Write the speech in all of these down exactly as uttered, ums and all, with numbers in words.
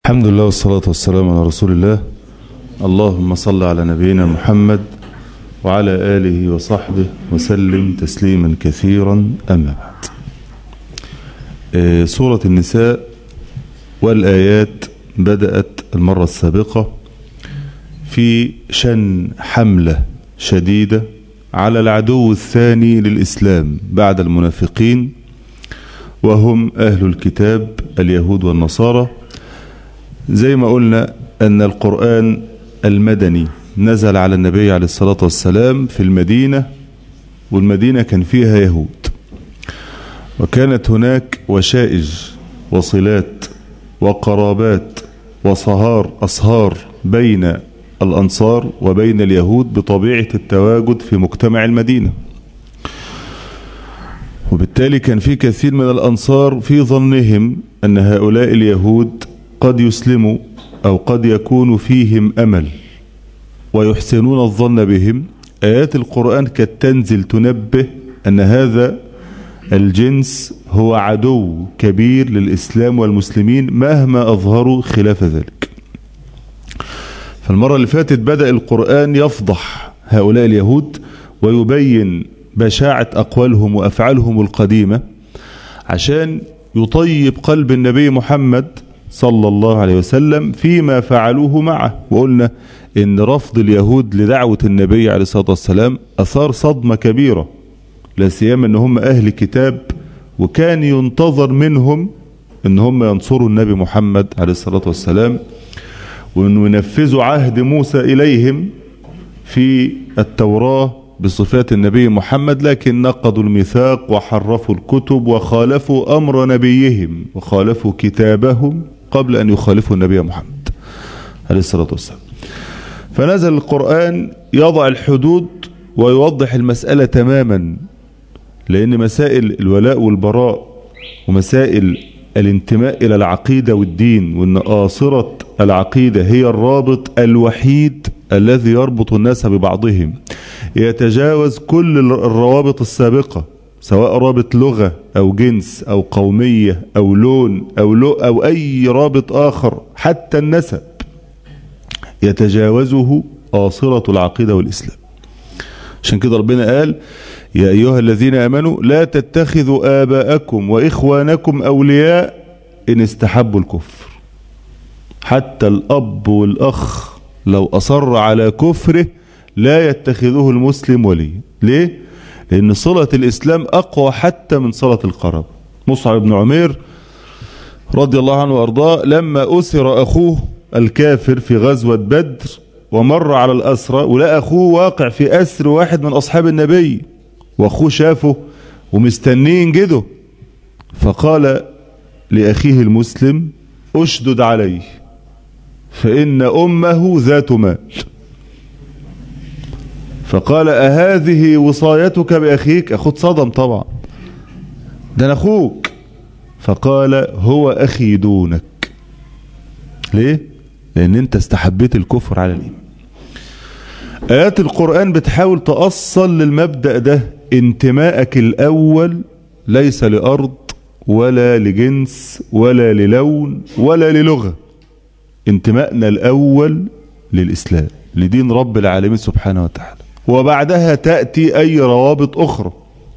الحمد لله والصلاة والسلام على رسول الله. اللهم صل على نبينا محمد وعلى آله وصحبه وسلم تسليما كثيرا. أما بعد، سورة النساء والآيات بدأت المرة السابقة في شن حملة شديدة على العدو الثاني للإسلام بعد المنافقين، وهم أهل الكتاب اليهود والنصارى. زي ما قلنا أن القرآن المدني نزل على النبي عليه الصلاة والسلام في المدينة، والمدينة كان فيها يهود، وكانت هناك وشائج وصلات وقرابات وصهار أصهار بين الأنصار وبين اليهود بطبيعة التواجد في مجتمع المدينة. وبالتالي كان في كثير من الأنصار في ظنهم أن هؤلاء اليهود قد يسلموا أو قد يكون فيهم أمل ويحسنون الظن بهم. آيات القرآن كانت تنزل تنبه أن هذا الجنس هو عدو كبير للإسلام والمسلمين مهما أظهروا خلاف ذلك. فالمرة اللي فاتت بدأ القرآن يفضح هؤلاء اليهود ويبين بشاعة أقوالهم وأفعالهم القديمة عشان يطيب قلب النبي محمد صلى الله عليه وسلم فيما فعلوه معه. وقلنا إن رفض اليهود لدعوة النبي عليه الصلاة والسلام أثار صدمة كبيرة، لا سيما إن هم أهل كتاب، وكان ينتظر منهم إن هم ينصروا النبي محمد عليه الصلاة والسلام وإنه ينفذوا عهد موسى إليهم في التوراة بصفات النبي محمد، لكن نقضوا الميثاق وحرفوا الكتب وخالفوا أمر نبيهم وخالفوا كتابهم قبل أن يخالفوا النبي محمد عليه الصلاة والسلام. فنزل القرآن يضع الحدود ويوضح المسألة تماما، لأن مسائل الولاء والبراء ومسائل الانتماء إلى العقيدة والدين، وأن آصرة العقيدة هي الرابط الوحيد الذي يربط الناس ببعضهم، يتجاوز كل الروابط السابقة، سواء رابط لغة أو جنس أو قومية أو لون أو لو أو أي رابط آخر، حتى النسب يتجاوزه آصرة العقيدة والإسلام. عشان كده ربنا قال: يا أيها الذين آمنوا لا تتخذوا آباءكم وإخوانكم أولياء إن استحبوا الكفر. حتى الأب والأخ لو أصر على كفره لا يتخذه المسلم ولي. ليه؟ لأن صلة الإسلام أقوى حتى من صلة القرابة. مصعب بن عمير رضي الله عنه وأرضاه لما أسر أخوه الكافر في غزوة بدر ومر على الأسرى ولقى أخوه واقع في أسر واحد من أصحاب النبي، وأخوه شافه ومستنين جده، فقال لأخيه المسلم: أشدد عليه فإن أمه ذات مال. فقال: أهذه وصايتك بأخيك؟ أخوك صدم طبعا، ده أنا أخوك. فقال: هو أخي دونك. ليه؟ لأن أنت استحبيت الكفر على الإيمان. آيات القرآن بتحاول تأصل للمبدأ ده. انتمائك الأول ليس لأرض ولا لجنس ولا للون ولا للغة، انتمائنا الأول للإسلام، لدين رب العالمين سبحانه وتعالى، وبعدها تأتي أي روابط أخرى.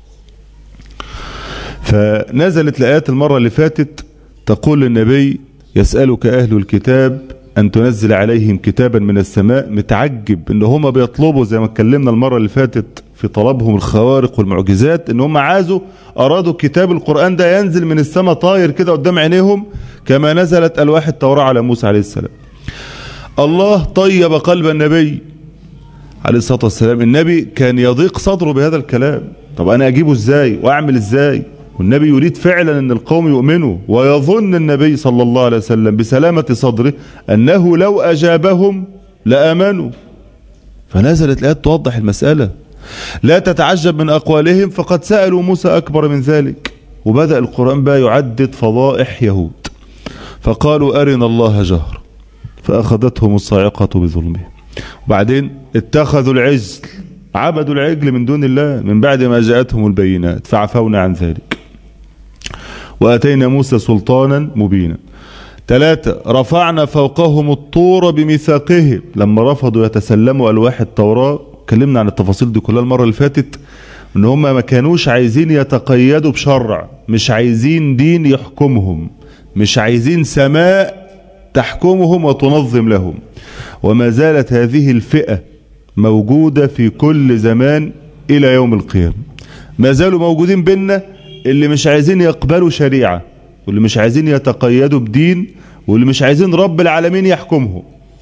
فنزلت الآيات المرة اللي فاتت تقول للنبي: يسألك أهل الكتاب أن تنزل عليهم كتابا من السماء. متعجب إن هم بيطلبوا، زي ما اتكلمنا المرة اللي فاتت في طلبهم الخوارق والمعجزات، إن هم عازوا أرادوا كتاب القرآن ده ينزل من السماء طاير كده قدام عينيهم كما نزلت ألواح التوراة على موسى عليه السلام. الله طيب قلب النبي عليه الصلاة والسلام. النبي كان يضيق صدره بهذا الكلام. طب أنا أجيبه إزاي وأعمل إزاي؟ والنبي يريد فعلا أن القوم يؤمنوا، ويظن النبي صلى الله عليه وسلم بسلامة صدره أنه لو أجابهم لآمنوا. فنزلت الآيات توضح المسألة. لا تتعجب من أقوالهم فقد سألوا موسى أكبر من ذلك. وبدأ القرآن بقى يعدد فضائح يهود. فقالوا: أرنا الله جهر فأخذتهم الصاعقة بظلمهم. وبعدين اتخذوا العجل، عبدوا العجل من دون الله من بعد ما جاءتهم البينات فعفونا عن ذلك وأتينا موسى سلطانا مبينا. ثلاثة رفعنا فوقهم الطور بميثاقهم، لما رفضوا يتسلموا ألواح التوراة، اتكلمنا عن التفاصيل دي كلها المرة اللي فاتت، ان هم ما كانوش عايزين يتقيدوا بشرع، مش عايزين دين يحكمهم، مش عايزين سماء تحكمهم وتنظم لهم. وما زالت هذه الفئة موجودة في كل زمان إلى يوم القيامة. ما زالوا موجودين بيننا اللي مش عايزين يقبلوا شريعة، واللي مش عايزين يتقيدوا بدين، واللي مش عايزين رب العالمين يحكمهم،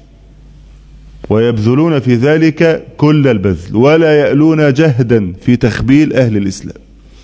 ويبذلون في ذلك كل البذل ولا يألون جهدا في تخبيل أهل الإسلام.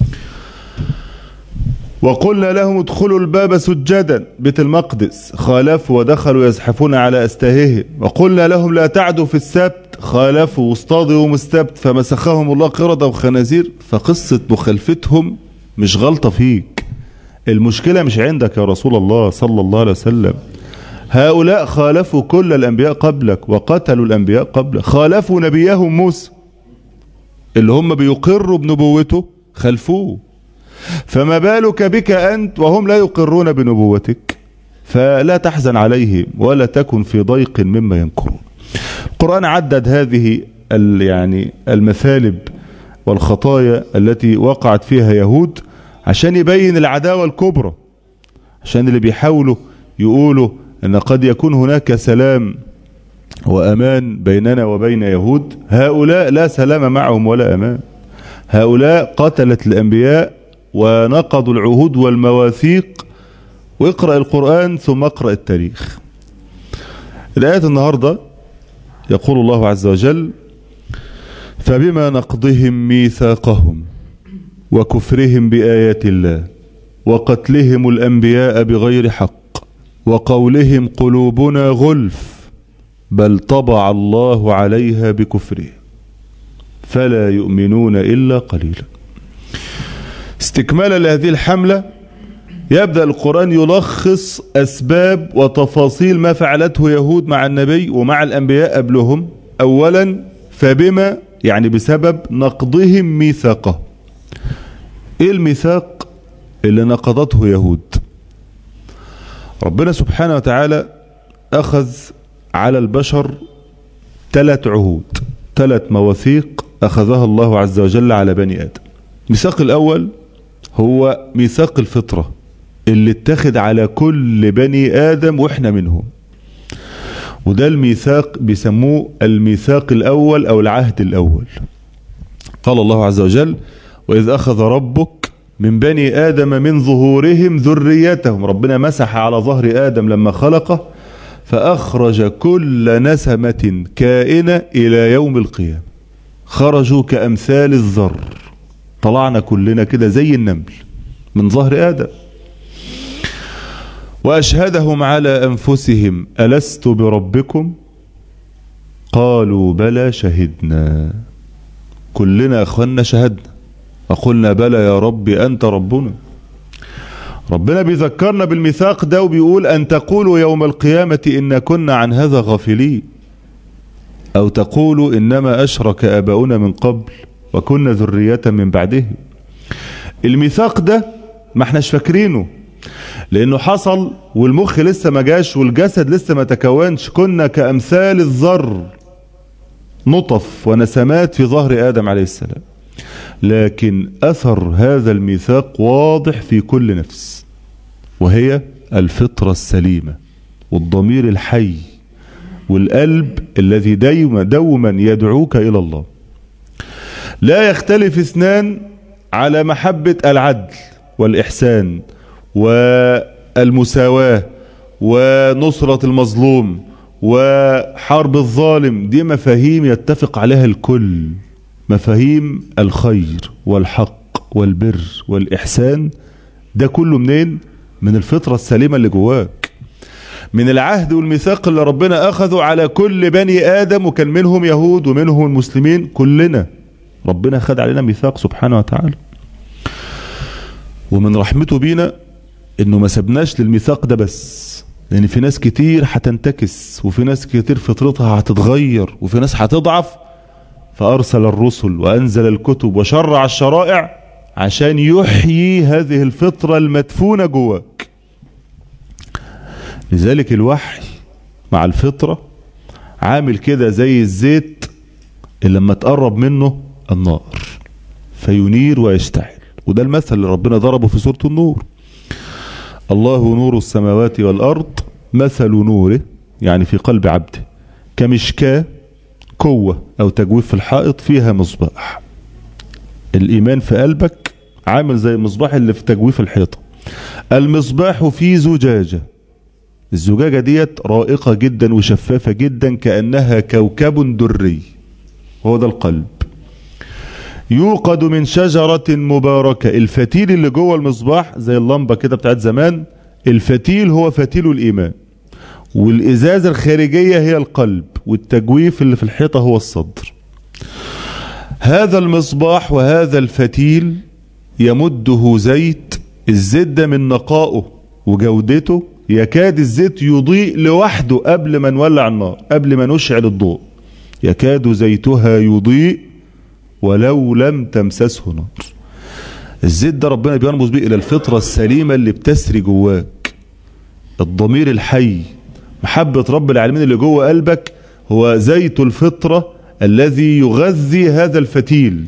وقلنا لهم ادخلوا الباب سجدا، بيت المقدس، خالفوا ودخلوا يزحفون على أستاههم. وقلنا لهم لا تعدوا في السبت، خالفوا واصطادوا يوم السبت فمسخهم الله قردة وخنازير. فقصة مخالفتهم مش غلطة فيك، المشكلة مش عندك يا رسول الله صلى الله عليه وسلم. هؤلاء خالفوا كل الأنبياء قبلك وقتلوا الأنبياء قبلك، خالفوا نبيهم موسى اللي هم بيقروا بنبوته خلفوه، فما بالك بك أنت وهم لا يقرون بنبوتك؟ فلا تحزن عليهم ولا تكن في ضيق مما ينكرون. القرآن عدد هذه يعني المثالب والخطايا التي وقعت فيها يهود عشان يبين العداوة الكبرى، عشان اللي بيحاولوا يقولوا أن قد يكون هناك سلام وأمان بيننا وبين يهود، هؤلاء لا سلام معهم ولا أمان. هؤلاء قتلت الأنبياء ونقضوا العهود والمواثيق. واقرأ القرآن ثم اقرأ التاريخ. الآيات النهاردة يقول الله عز وجل: فبما نقضهم ميثاقهم وكفرهم بآيات الله وقتلهم الأنبياء بغير حق وقولهم قلوبنا غلف بل طبع الله عليها بكفرهم فلا يؤمنون إلا قليلا. استكمالا لهذه الحملة يبدأ القرآن يلخص أسباب وتفاصيل ما فعلته يهود مع النبي ومع الأنبياء قبلهم. أولا فبما يعني بسبب نقضهم ميثاقه. ايه الميثاق اللي نقضته يهود؟ ربنا سبحانه وتعالى أخذ على البشر ثلاث عهود، ثلاث مواثيق أخذها الله عز وجل على بني آدم. الميثاق الأول هو ميثاق الفطرة اللي اتخذ على كل بني آدم وإحنا منهم، وده الميثاق بيسموه الميثاق الأول أو العهد الأول. قال الله عز وجل: وإذ أخذ ربك من بني آدم من ظهورهم ذريتهم. ربنا مسح على ظهر آدم لما خلقه فأخرج كل نسمة كائنة إلى يوم القيامة، خرجوا كأمثال الذر، طلعنا كلنا كده زي النمل من ظهر آدم. وأشهدهم على أنفسهم ألست بربكم قالوا بلى شهدنا. كلنا أخوانا شهدنا وقلنا بلى يا رب أنت ربنا. ربنا بيذكرنا بالميثاق ده وبيقول: أن تقولوا يوم القيامة إن كنا عن هذا غافلين، أو تقولوا إنما أشرك آباؤنا من قبل وكنا ذرية من بعده. الميثاق ده ما احناش فاكرينه لأنه حصل والمخ لسه ما جاش والجسد لسه ما تكونش. كنا كأمثال الذر، نطف ونسمات في ظهر آدم عليه السلام، لكن أثر هذا الميثاق واضح في كل نفس، وهي الفطرة السليمة والضمير الحي والقلب الذي دايما دوما يدعوك إلى الله. لا يختلف اثنان على محبة العدل والإحسان والمساواة ونصرة المظلوم وحرب الظالم. دي مفاهيم يتفق عليها الكل، مفاهيم الخير والحق والبر والإحسان. ده كله منين؟ من الفطرة السليمة اللي جواك، من العهد والميثاق اللي ربنا أخذه على كل بني آدم، وكان منهم يهود ومنهم المسلمين. كلنا ربنا خد علينا ميثاق سبحانه وتعالى، ومن رحمته بينا انه ما سبناش للميثاق ده بس، لان في ناس كتير هتنتكس وفي ناس كتير فطرتها هتتغير وفي ناس هتضعف، فأرسل الرسل وأنزل الكتب وشرع الشرائع عشان يحيي هذه الفطرة المدفونة جواك. لذلك الوحي مع الفطرة عامل كده زي الزيت اللي لما تقرب منه النار فينير ويشتعل. وده المثل اللي ربنا ضربه في سورة النور: الله نور السماوات والأرض مثل نوره، يعني في قلب عبده، كمشكاة قوة أو تجويف في الحائط فيها مصباح. الإيمان في قلبك عامل زي المصباح اللي في تجويف الحيطة. المصباح فيه زجاجة، الزجاجة ديت رائقة جدا وشفافة جدا كأنها كوكب دري، وهو ده القلب. يوقد من شجرة مباركة، الفتيل اللي جوه المصباح زي اللمبة كده بتاعت زمان، الفتيل هو فتيل الإيمان، والإزازة الخارجية هي القلب، والتجويف اللي في الحيطة هو الصدر. هذا المصباح وهذا الفتيل يمده زيت، الزيت ده من نقائه وجودته يكاد الزيت يضيء لوحده قبل ما نولع النار، قبل ما نشعل الضوء، يكاد زيتها يضيء ولو لم تمسسه نار. الزيت ده ربنا بيرمز به إلى الفطرة السليمة اللي بتسري جواك، الضمير الحي، محبة رب العالمين اللي جوه قلبك هو زيت الفطرة الذي يغذي هذا الفتيل.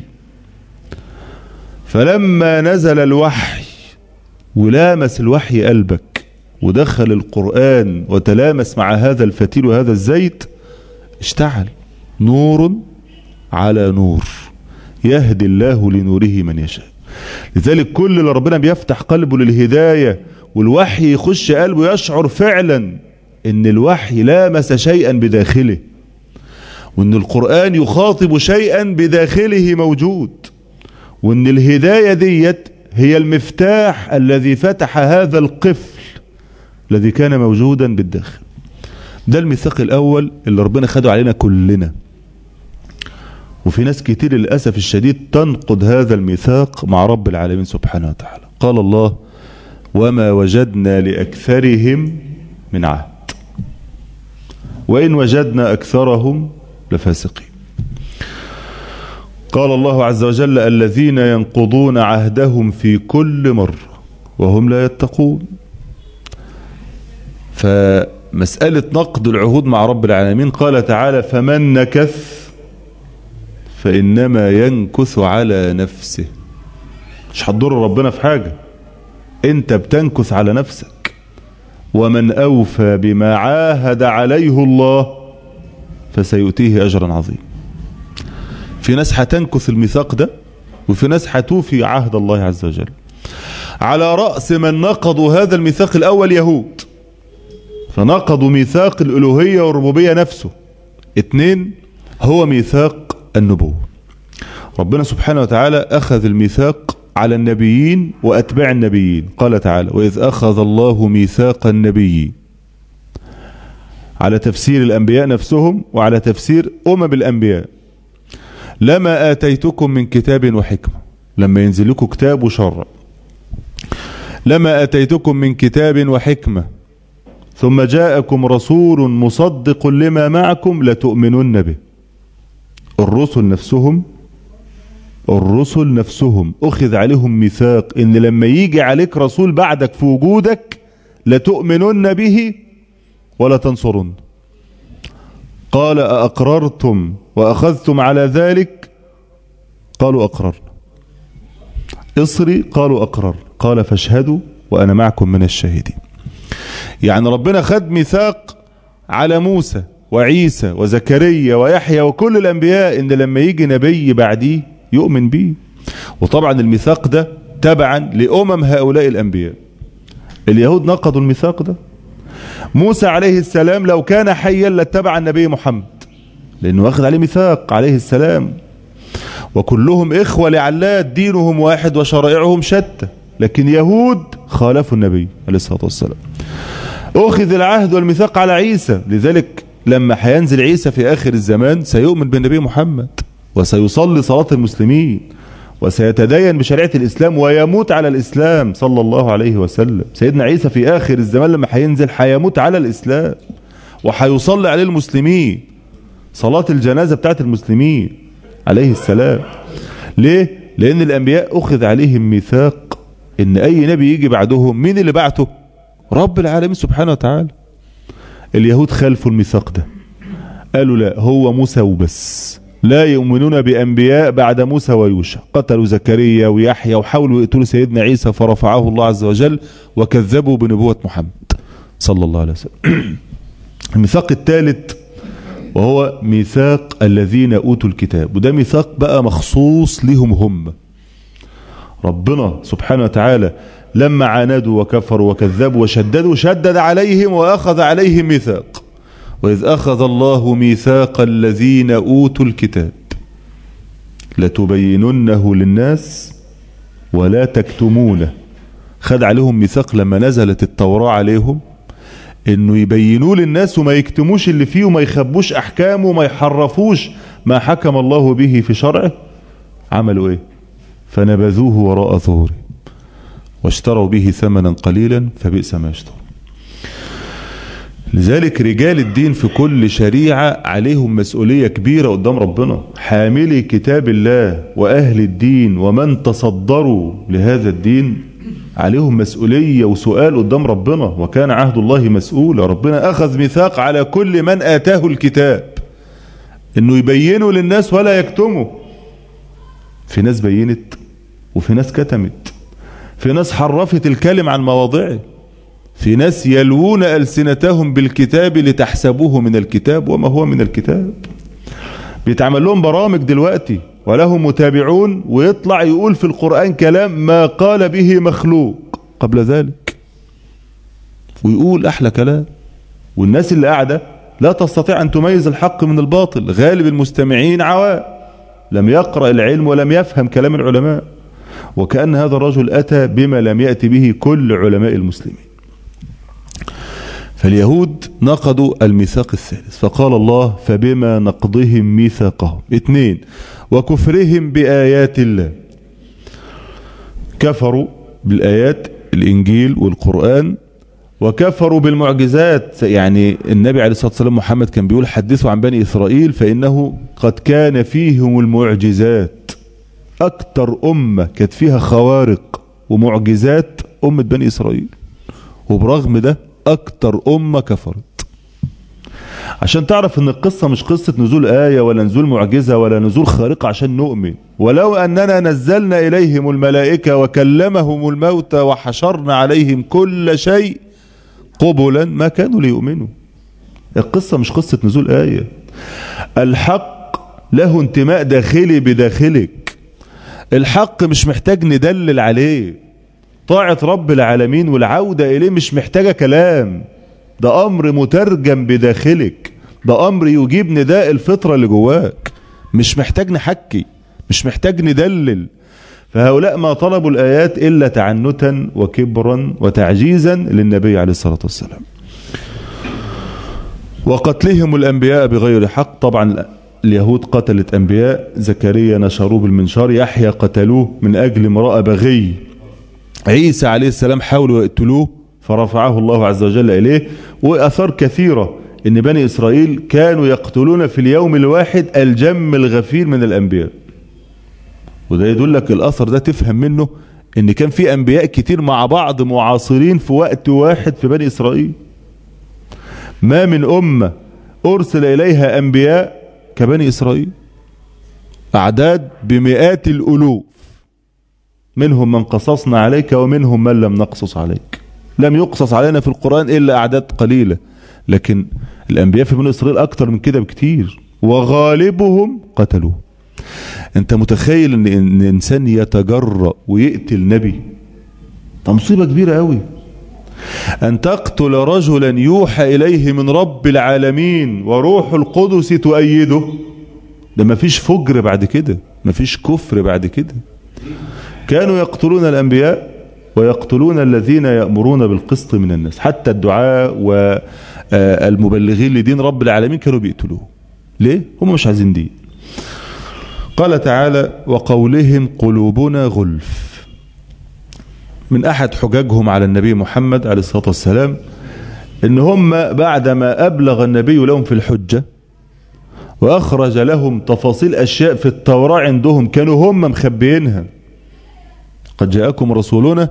فلما نزل الوحي ولامس الوحي قلبك ودخل القرآن وتلامس مع هذا الفتيل وهذا الزيت، اشتعل نور على نور يهدي الله لنوره من يشاء. لذلك كل اللي ربنا بيفتح قلبه للهداية والوحي يخش قلبه يشعر فعلا ان الوحي لامس شيئا بداخله، وان القرآن يخاطب شيئا بداخله موجود، وان الهداية ديت هي المفتاح الذي فتح هذا القفل الذي كان موجودا بالداخل. ده الميثاق الاول اللي ربنا خده علينا كلنا. وفي ناس كتير للأسف الشديد تنقض هذا الميثاق مع رب العالمين سبحانه وتعالى. قال الله: وما وجدنا لأكثرهم من عهد وإن وجدنا أكثرهم لفاسقين. قال الله عز وجل: الذين ينقضون عهدهم في كل مرة وهم لا يتقون. فمسألة نقض العهود مع رب العالمين قال تعالى: فمن نكث فإنما ينكث على نفسه. مش هتضر ربنا في حاجة، انت بتنكث على نفسك. ومن أوفى بما عاهد عليه الله فسيؤتيه أجرا عظيما. في ناس هتنكث الميثاق ده، وفي ناس هتوفي عهد الله عز وجل. على رأس من نقضوا هذا الميثاق الأول يهود، فنقضوا ميثاق الألوهية والربوبية نفسه. اتنين، هو ميثاق النبوة. ربنا سبحانه وتعالى أخذ الميثاق على النبيين وأتباع النبيين. قال تعالى: وإذ أخذ الله ميثاق النبيين، على تفسير الأنبياء نفسهم وعلى تفسير أمم الأنبياء. لما آتيتكم من كتاب وحكمة، لما ينزل لكم كتاب وشرع. لما آتيتكم من كتاب وحكمة ثم جاءكم رسول مصدق لما معكم لتؤمنن به. الرسل نفسهم الرسل نفسهم أخذ عليهم ميثاق إن لما يجي عليك رسول بعدك في وجودك لتؤمنن به ولا تنصرن. قال: أأقررتم وأخذتم على ذلك؟ قالوا أقررنا. اصري؟ قالوا أقرر. قال: فاشهدوا وأنا معكم من الشاهدين. يعني ربنا خد ميثاق على موسى وعيسى وزكريا ويحيى وكل الأنبياء إن لما يجي نبي بعديه يؤمن به. وطبعا الميثاق ده تبعا لأمم هؤلاء الأنبياء. اليهود نقضوا الميثاق ده. موسى عليه السلام لو كان حيا لاتبع النبي محمد، لأنه أخذ عليه ميثاق عليه السلام. وكلهم إخوة لعلات، دينهم واحد وشرائعهم شتى، لكن يهود خالفوا النبي عليه الصلاة والسلام. أخذ العهد والميثاق على عيسى، لذلك لما هينزل عيسى في آخر الزمان سيؤمن بالنبي محمد وسيصلي صلاة المسلمين وسيتدين بشريعة الإسلام ويموت على الإسلام صلى الله عليه وسلم. سيدنا عيسى في آخر الزمان لما هينزل هيموت على الإسلام وهيصلي عليه المسلمين صلاة الجنازة بتاعت المسلمين عليه السلام. ليه؟ لأن الأنبياء أخذ عليهم ميثاق إن أي نبي يجي بعدهم مين اللي بعته؟ رب العالمين سبحانه وتعالى. اليهود خالفوا الميثاق ده، قالوا لا هو موسى وبس، لا يؤمنون بأنبياء بعد موسى ويوشع. قتلوا زكريا ويحيى وحاولوا يقتلوا سيدنا عيسى فرفعه الله عز وجل، وكذبوا بنبوة محمد صلى الله عليه وسلم. الميثاق الثالث وهو ميثاق الذين أوتوا الكتاب، وده ميثاق بقى مخصوص لهم هم. ربنا سبحانه وتعالى لما عاندوا وكفروا وكذبوا وشددوا شدد عليهم وأخذ عليهم ميثاق. وإذ أخذ الله ميثاق الذين أوتوا الكتاب لتبيننه للناس ولا تكتمونه. خد عليهم ميثاق لما نزلت التوراة عليهم انه يبينوه للناس وما يكتموش اللي فيه وما يخبوش احكامه وما يحرفوش ما حكم الله به في شرعه. عملوا ايه؟ فنبذوه وراء ظهوره واشتروا به ثمنا قليلا فبئس ما يشترون. لذلك رجال الدين في كل شريعة عليهم مسؤولية كبيرة قدام ربنا. حاملي كتاب الله وأهل الدين ومن تصدروا لهذا الدين عليهم مسؤولية وسؤال قدام ربنا، وكان عهد الله مسؤولا. ربنا أخذ ميثاق على كل من آتاه الكتاب إنه يبينه للناس ولا يكتمه. في ناس بينت وفي ناس كتمت، في ناس حرفت الكلم عن مواضعه، في ناس يلوون ألسنتهم بالكتاب لتحسبوه من الكتاب وما هو من الكتاب. بيتعمل لهم برامج دلوقتي ولهم متابعون، ويطلع يقول في القرآن كلام ما قال به مخلوق قبل ذلك، ويقول أحلى كلام، والناس اللي قاعدة لا تستطيع أن تميز الحق من الباطل. غالب المستمعين عوام لم يقرأ العلم ولم يفهم كلام العلماء، وكأن هذا الرجل أتى بما لم يأتي به كل علماء المسلمين. فاليهود نقضوا الميثاق الثالث، فقال الله فبما نقضهم ميثاقهم. اثنين، وكفرهم بآيات الله. كفروا بالآيات الإنجيل والقرآن، وكفروا بالمعجزات. يعني النبي عليه الصلاة والسلام محمد كان بيقول حدثوا عن بني إسرائيل فإنه قد كان فيهم المعجزات. أكتر أمة كانت فيها خوارق ومعجزات أمة بني إسرائيل، وبرغم ده أكتر أمة كفرت. عشان تعرف ان القصة مش قصة نزول آية ولا نزول معجزة ولا نزول خارقة عشان نؤمن. ولو أننا نزلنا إليهم الملائكة وكلمهم الموتى وحشرنا عليهم كل شيء قبلا ما كانوا ليؤمنوا. القصة مش قصة نزول آية. الحق له انتماء داخلي بداخلك. الحق مش محتاج ندلل عليه. طاعة رب العالمين والعودة إليه مش محتاجة كلام، ده أمر مترجم بداخلك، ده أمر يجيب نداء الفطرة اللي جواك، مش محتاج نحكي، مش محتاج ندلل. فهؤلاء ما طلبوا الآيات إلا تعنتا وكبرا وتعجيزا للنبي عليه الصلاة والسلام. وقتلهم الأنبياء بغير حق. طبعا اليهود قتلت أنبياء، زكريا نشروه بالمنشار، يحيى قتلوه من أجل امرأة بغي، عيسى عليه السلام حاولوا يقتلوه فرفعه الله عز وجل إليه. وأثار كثيرة إن بني إسرائيل كانوا يقتلون في اليوم الواحد الجم الغفير من الأنبياء. وده يدلك الأثر ده تفهم منه إن كان في أنبياء كتير مع بعض معاصرين في وقت واحد في بني إسرائيل. ما من أمة أرسل إليها أنبياء كبني إسرائيل، أعداد بمئات الألوف، منهم من قصصنا عليك ومنهم من لم نقصص عليك. لم يقصص علينا في القرآن إلا أعداد قليلة، لكن الأنبياء في بني إسرائيل أكتر من كده بكتير، وغالبهم قتلوه. أنت متخيل أن إن إنسان يتجرأ ويقتل نبي؟ ده مصيبة كبيرة قوي. أن تقتل رجلا يوحى إليه من رب العالمين وروح القدس تؤيده، ده مفيش فجر بعد كده، مفيش كفر بعد كده. كانوا يقتلون الأنبياء ويقتلون الذين يأمرون بالقسط من الناس، حتى الدعاء والمبلغين لدين رب العالمين كانوا بيقتلوه. ليه؟ هم مش عايزين دين. قال تعالى وقولهم قلوبنا غلف. من أحد حججهم على النبي محمد عليه الصلاة والسلام إن هم بعدما أبلغ النبي لهم في الحجة وأخرج لهم تفاصيل أشياء في التوراة عندهم كانوا هم مخبيينها. قد جاءكم رسولنا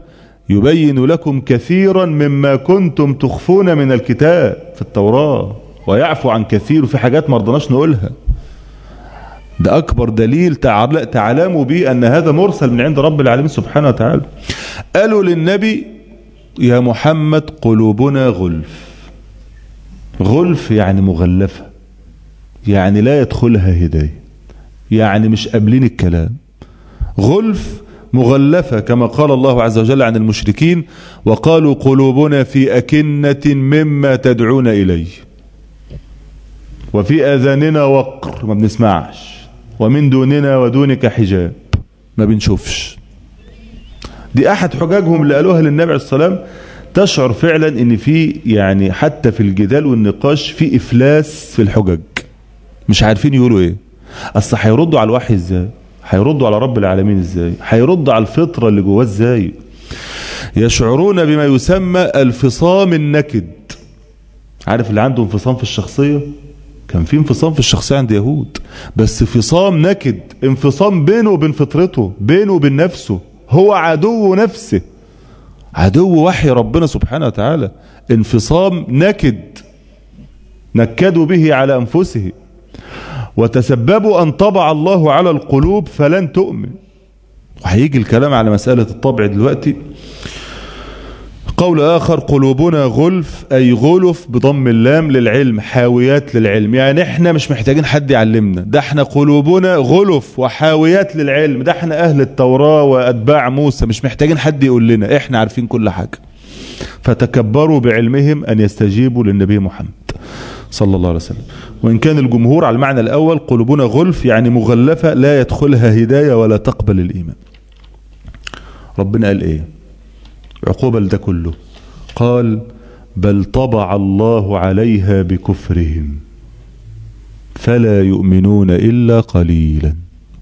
يبين لكم كثيرا مما كنتم تخفون من الكتاب في التوراة ويعفو عن كثير، وفي حاجات ما رضناش نقولها. ده أكبر دليل تعلموا به أن هذا مرسل من عند رب العالمين سبحانه وتعالى. قالوا للنبي يا محمد قلوبنا غلف. غلف يعني مغلفة، يعني لا يدخلها هداية، يعني مش قابلين الكلام. غلف مغلفة كما قال الله عز وجل عن المشركين وقالوا قلوبنا في أكنة مما تدعون إليه وفي آذاننا وقر، ما بنسمعش، ومن دوننا ودونك حجاب، ما بنشوفش. دي أحد حجاجهم اللي قالوها للنبي عليه الصلاة والسلام. تشعر فعلا ان في يعني حتى في الجدال والنقاش في إفلاس في الحجج، مش عارفين يقولوا ايه. اصل هيردوا على الوحي ازاي؟ هيردوا على رب العالمين ازاي؟ هيردوا على الفطرة اللي جواه ازاي؟ يشعرون بما يسمى الفصام النكد. عارف اللي عنده انفصام في الشخصية؟ كان في انفصام في الشخصية عند يهود، بس فصام نكد، انفصام بينه وبين فطرته، بينه وبين نفسه. هو عدو نفسه، عدو وحي ربنا سبحانه وتعالى. انفصام نكد نكدوا به على أنفسه وتسببوا أن طبع الله على القلوب فلن تؤمن. وهيجي الكلام على مسألة الطبع دلوقتي. قول آخر قلوبنا غلف، أي غلف بضم اللام للعلم، حاويات للعلم، يعني احنا مش محتاجين حد يعلمنا، ده احنا قلوبنا غلف وحاويات للعلم، ده احنا أهل التوراة وأتباع موسى، مش محتاجين حد يقول لنا، احنا عارفين كل حاجة. فتكبروا بعلمهم أن يستجيبوا للنبي محمد صلى الله عليه وسلم. وإن كان الجمهور على المعنى الأول قلوبنا غلف يعني مغلفة لا يدخلها هداية ولا تقبل الإيمان. ربنا قال إيه عقوبة لده كله؟ قال بل طبع الله عليها بكفرهم فلا يؤمنون إلا قليلا.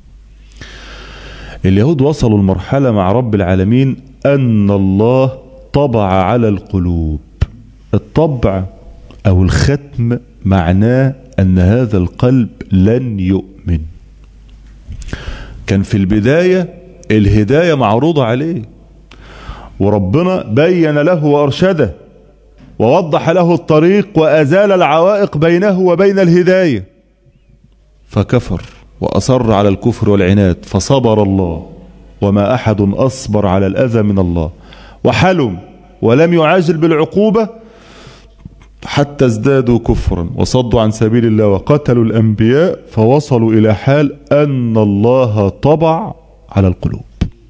اليهود وصلوا المرحلة مع رب العالمين أن الله طبع على القلوب. الطبع أو الختم معناه أن هذا القلب لن يؤمن. كان في البداية الهداية معروضة عليه، وربنا بين له وأرشده ووضح له الطريق وأزال العوائق بينه وبين الهداية، فكفر وأصر على الكفر والعناد، فصبر الله، وما أحد أصبر على الأذى من الله، وحلم ولم يعاجل بالعقوبة حتى ازدادوا كفرا وصدوا عن سبيل الله وقتلوا الأنبياء، فوصلوا إلى حال أن الله طبع على القلوب.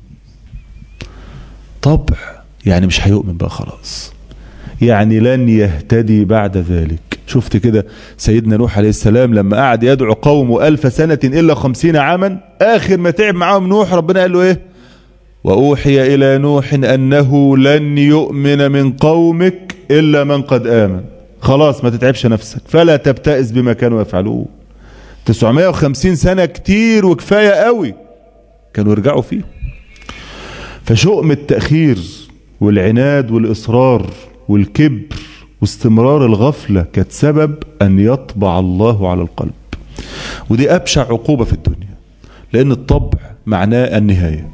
طبع يعني مش هيؤمن بقى خلاص، يعني لن يهتدي بعد ذلك. شفت كده سيدنا نوح عليه السلام لما قعد يدعو قومه ألف سنة إلا خمسين عاما، آخر ما تعب معاهم نوح ربنا قال له إيه؟ وأوحي إلى نوح أنه لن يؤمن من قومك إلا من قد آمن. خلاص ما تتعبش نفسك، فلا تبتئس بما كانوا يفعلون. تسعمائة وخمسين سنة كتير وكفاية قوي كانوا يرجعوا فيه. فشؤم التأخير والعناد والإصرار والكبر واستمرار الغفلة كانت سبب أن يطبع الله على القلب. ودي أبشع عقوبة في الدنيا، لأن الطبع معناه النهاية.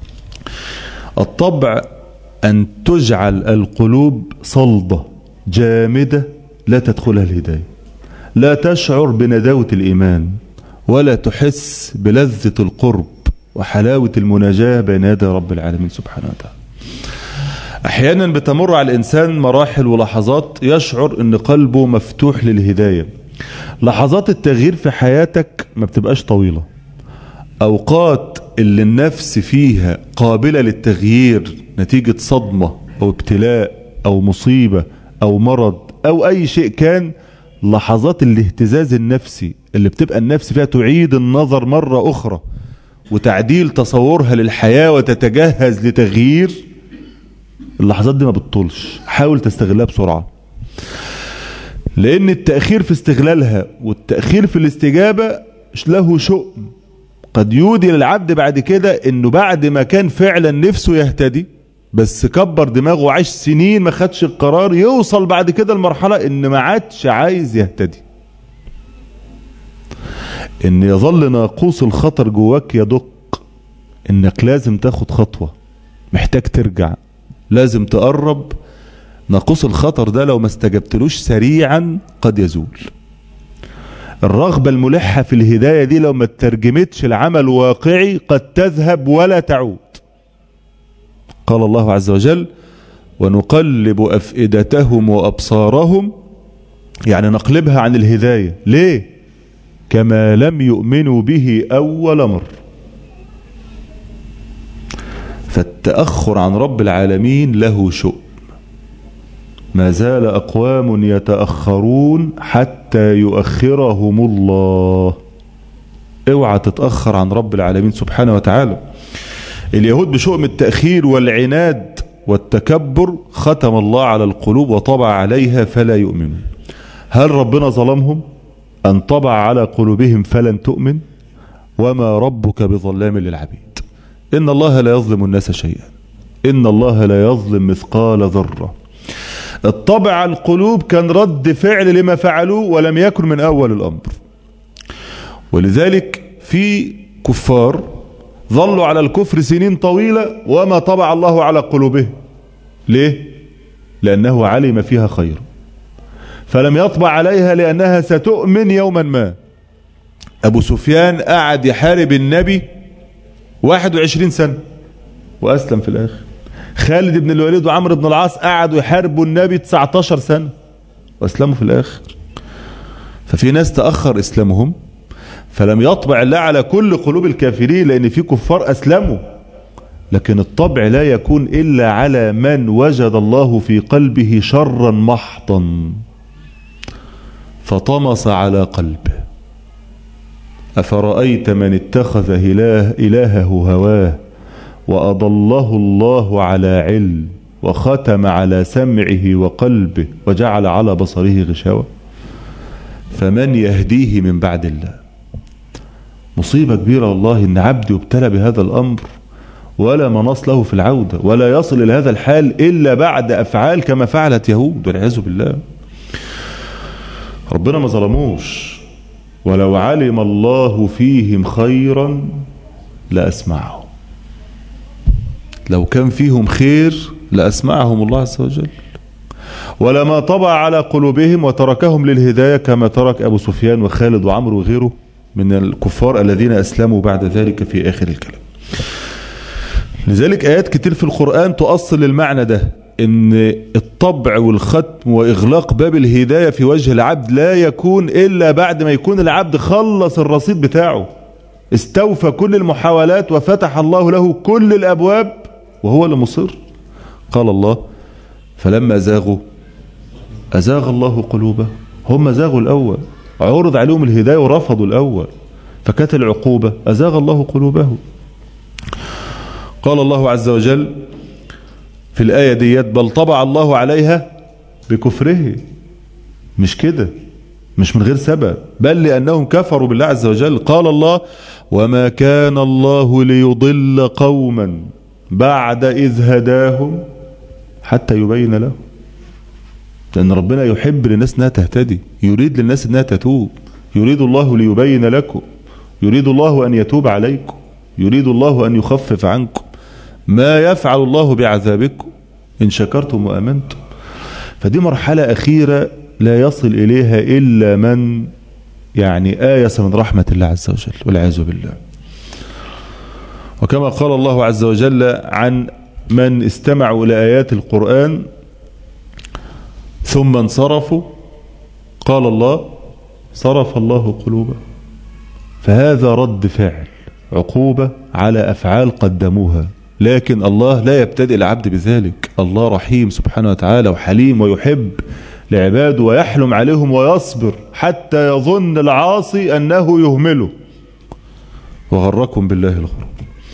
الطبع أن تجعل القلوب صلدة جامدة لا تدخلها الهداية، لا تشعر بنداوة الإيمان ولا تحس بلذة القرب وحلاوة المناجاة بين يدي رب العالمين سبحانه وتعالى. أحيانا بتمر على الإنسان مراحل ولحظات يشعر أن قلبه مفتوح للهداية. لحظات التغيير في حياتك ما بتبقاش طويلة، أوقات اللي النفس فيها قابلة للتغيير نتيجة صدمة أو ابتلاء أو مصيبة أو مرض أو أي شيء كان، لحظات الاهتزاز النفسي اللي بتبقى النفس فيها تعيد النظر مرة أخرى وتعديل تصورها للحياة وتتجهز لتغيير. اللحظات دي ما بتطولش، حاول تستغلها بسرعة، لأن التأخير في استغلالها والتأخير في الاستجابة له شؤم قد يودي للعبد بعد كده انه بعد ما كان فعلا نفسه يهتدي بس كبر دماغه وعاش سنين ما خدش القرار، يوصل بعد كده المرحلة ان ما عادش عايز يهتدي، ان يظل ناقوس الخطر جواك يدق انك لازم تاخد خطوة، محتاج ترجع، لازم تقرب. ناقوس الخطر ده لو ما استجبتلوش سريعا قد يزول. الرغبة الملحة في الهداية دي لو ما ترجمتش العمل واقعي قد تذهب ولا تعود. قال الله عز وجل: ونقلب أفئدتهم وأبصارهم، يعني نقلبها عن الهداية. ليه؟ كما لم يؤمنوا به أول مرة. فالتأخر عن رب العالمين له شؤم. ما زال أقوام يتأخرون حتى يؤخرهم الله. اوعى تتأخر عن رب العالمين سبحانه وتعالى. اليهود بشؤم التأخير والعناد والتكبر ختم الله على القلوب وطبع عليها فلا يؤمنون. هل ربنا ظلمهم أن طبع على قلوبهم فلن تؤمن؟ وما ربك بظلام للعبيد. إن الله لا يظلم الناس شيئا، إن الله لا يظلم مثقال ذرة. الطبع على القلوب كان رد فعل لما فعلوه ولم يكن من أول الأمر. ولذلك في كفار ظلوا على الكفر سنين طويلة وما طبع الله على قلوبهم. ليه؟ لأنه علم فيها خير فلم يطبع عليها لأنها ستؤمن يوما ما. أبو سفيان قعد يحارب النبي واحد وعشرين سنة وأسلم في الآخر. خالد بن الوليد وعمرو بن العاص قعدوا يحاربوا النبي تسعة عشر سنة وأسلموا في الآخر. ففي ناس تأخر إسلامهم فلم يطبع الله على كل قلوب الكافرين، لأن في كفار أسلموا، لكن الطبع لا يكون إلا على من وجد الله في قلبه شرا محضا فطمس على قلبه. أفرأيت من اتخذ إله إلهه هواه وأضله الله على علم وختم على سمعه وقلبه وجعل على بصره غشاوة فمن يهديه من بعد الله. مصيبة كبيرة والله إن عبد يبتلى بهذا الأمر ولا مناص له في العودة، ولا يصل إلى هذا الحال إلا بعد أفعال كما فعلت يهود والعياذ بالله. ربنا ما ظلموش، ولو علم الله فيهم خيرا لأسمعهم. لو كان فيهم خير لأسمعهم الله عز وجل، ولما طبع على قلوبهم وتركهم للهداية كما ترك أبو سفيان وخالد وعمرو وغيره من الكفار الذين أسلموا بعد ذلك في آخر الكلام. لذلك آيات كتير في القرآن تؤصل المعنى ده، إن الطبع والختم وإغلاق باب الهداية في وجه العبد لا يكون إلا بعد ما يكون العبد خلص الرصيد بتاعه، استوفى كل المحاولات وفتح الله له كل الأبواب وهو اللي مصر. قال الله: فلما زاغوا أزاغ الله قلوبهم. هم زاغوا الأول، عرض عليهم الهداية ورفضوا الأول، فكانت العقوبة أزاغ الله قلوبهم. قال الله عز وجل في الآية ديت: بل طبع الله عليها بكفره. مش كده، مش من غير سبب، بل لأنهم كفروا بالله عز وجل. قال الله: وما كان الله ليضل قوما بعد إذ هداهم حتى يبين لهم. لأن ربنا يحب للناس أنها تهتدي، يريد للناس أنها تتوب، يريد الله ليبين لكم، يريد الله أن يتوب عليكم، يريد الله أن يخفف عنكم. ما يفعل الله بعذابكم إن شكرتم وأمنتم. فدي مرحلة أخيرة لا يصل إليها إلا من يعني آيس من رحمة الله عز وجل والعياذ بالله. وكما قال الله عز وجل عن من استمعوا إلى آيات القرآن ثم انصرفوا، قال الله: صرف الله قلوبهم. فهذا رد فعل عقوبة على أفعال قدموها، لكن الله لا يبتدئ العبد بذلك. الله رحيم سبحانه وتعالى وحليم ويحب لعباده ويحلم عليهم ويصبر حتى يظن العاصي أنه يهمله. وغركم بالله الغرور.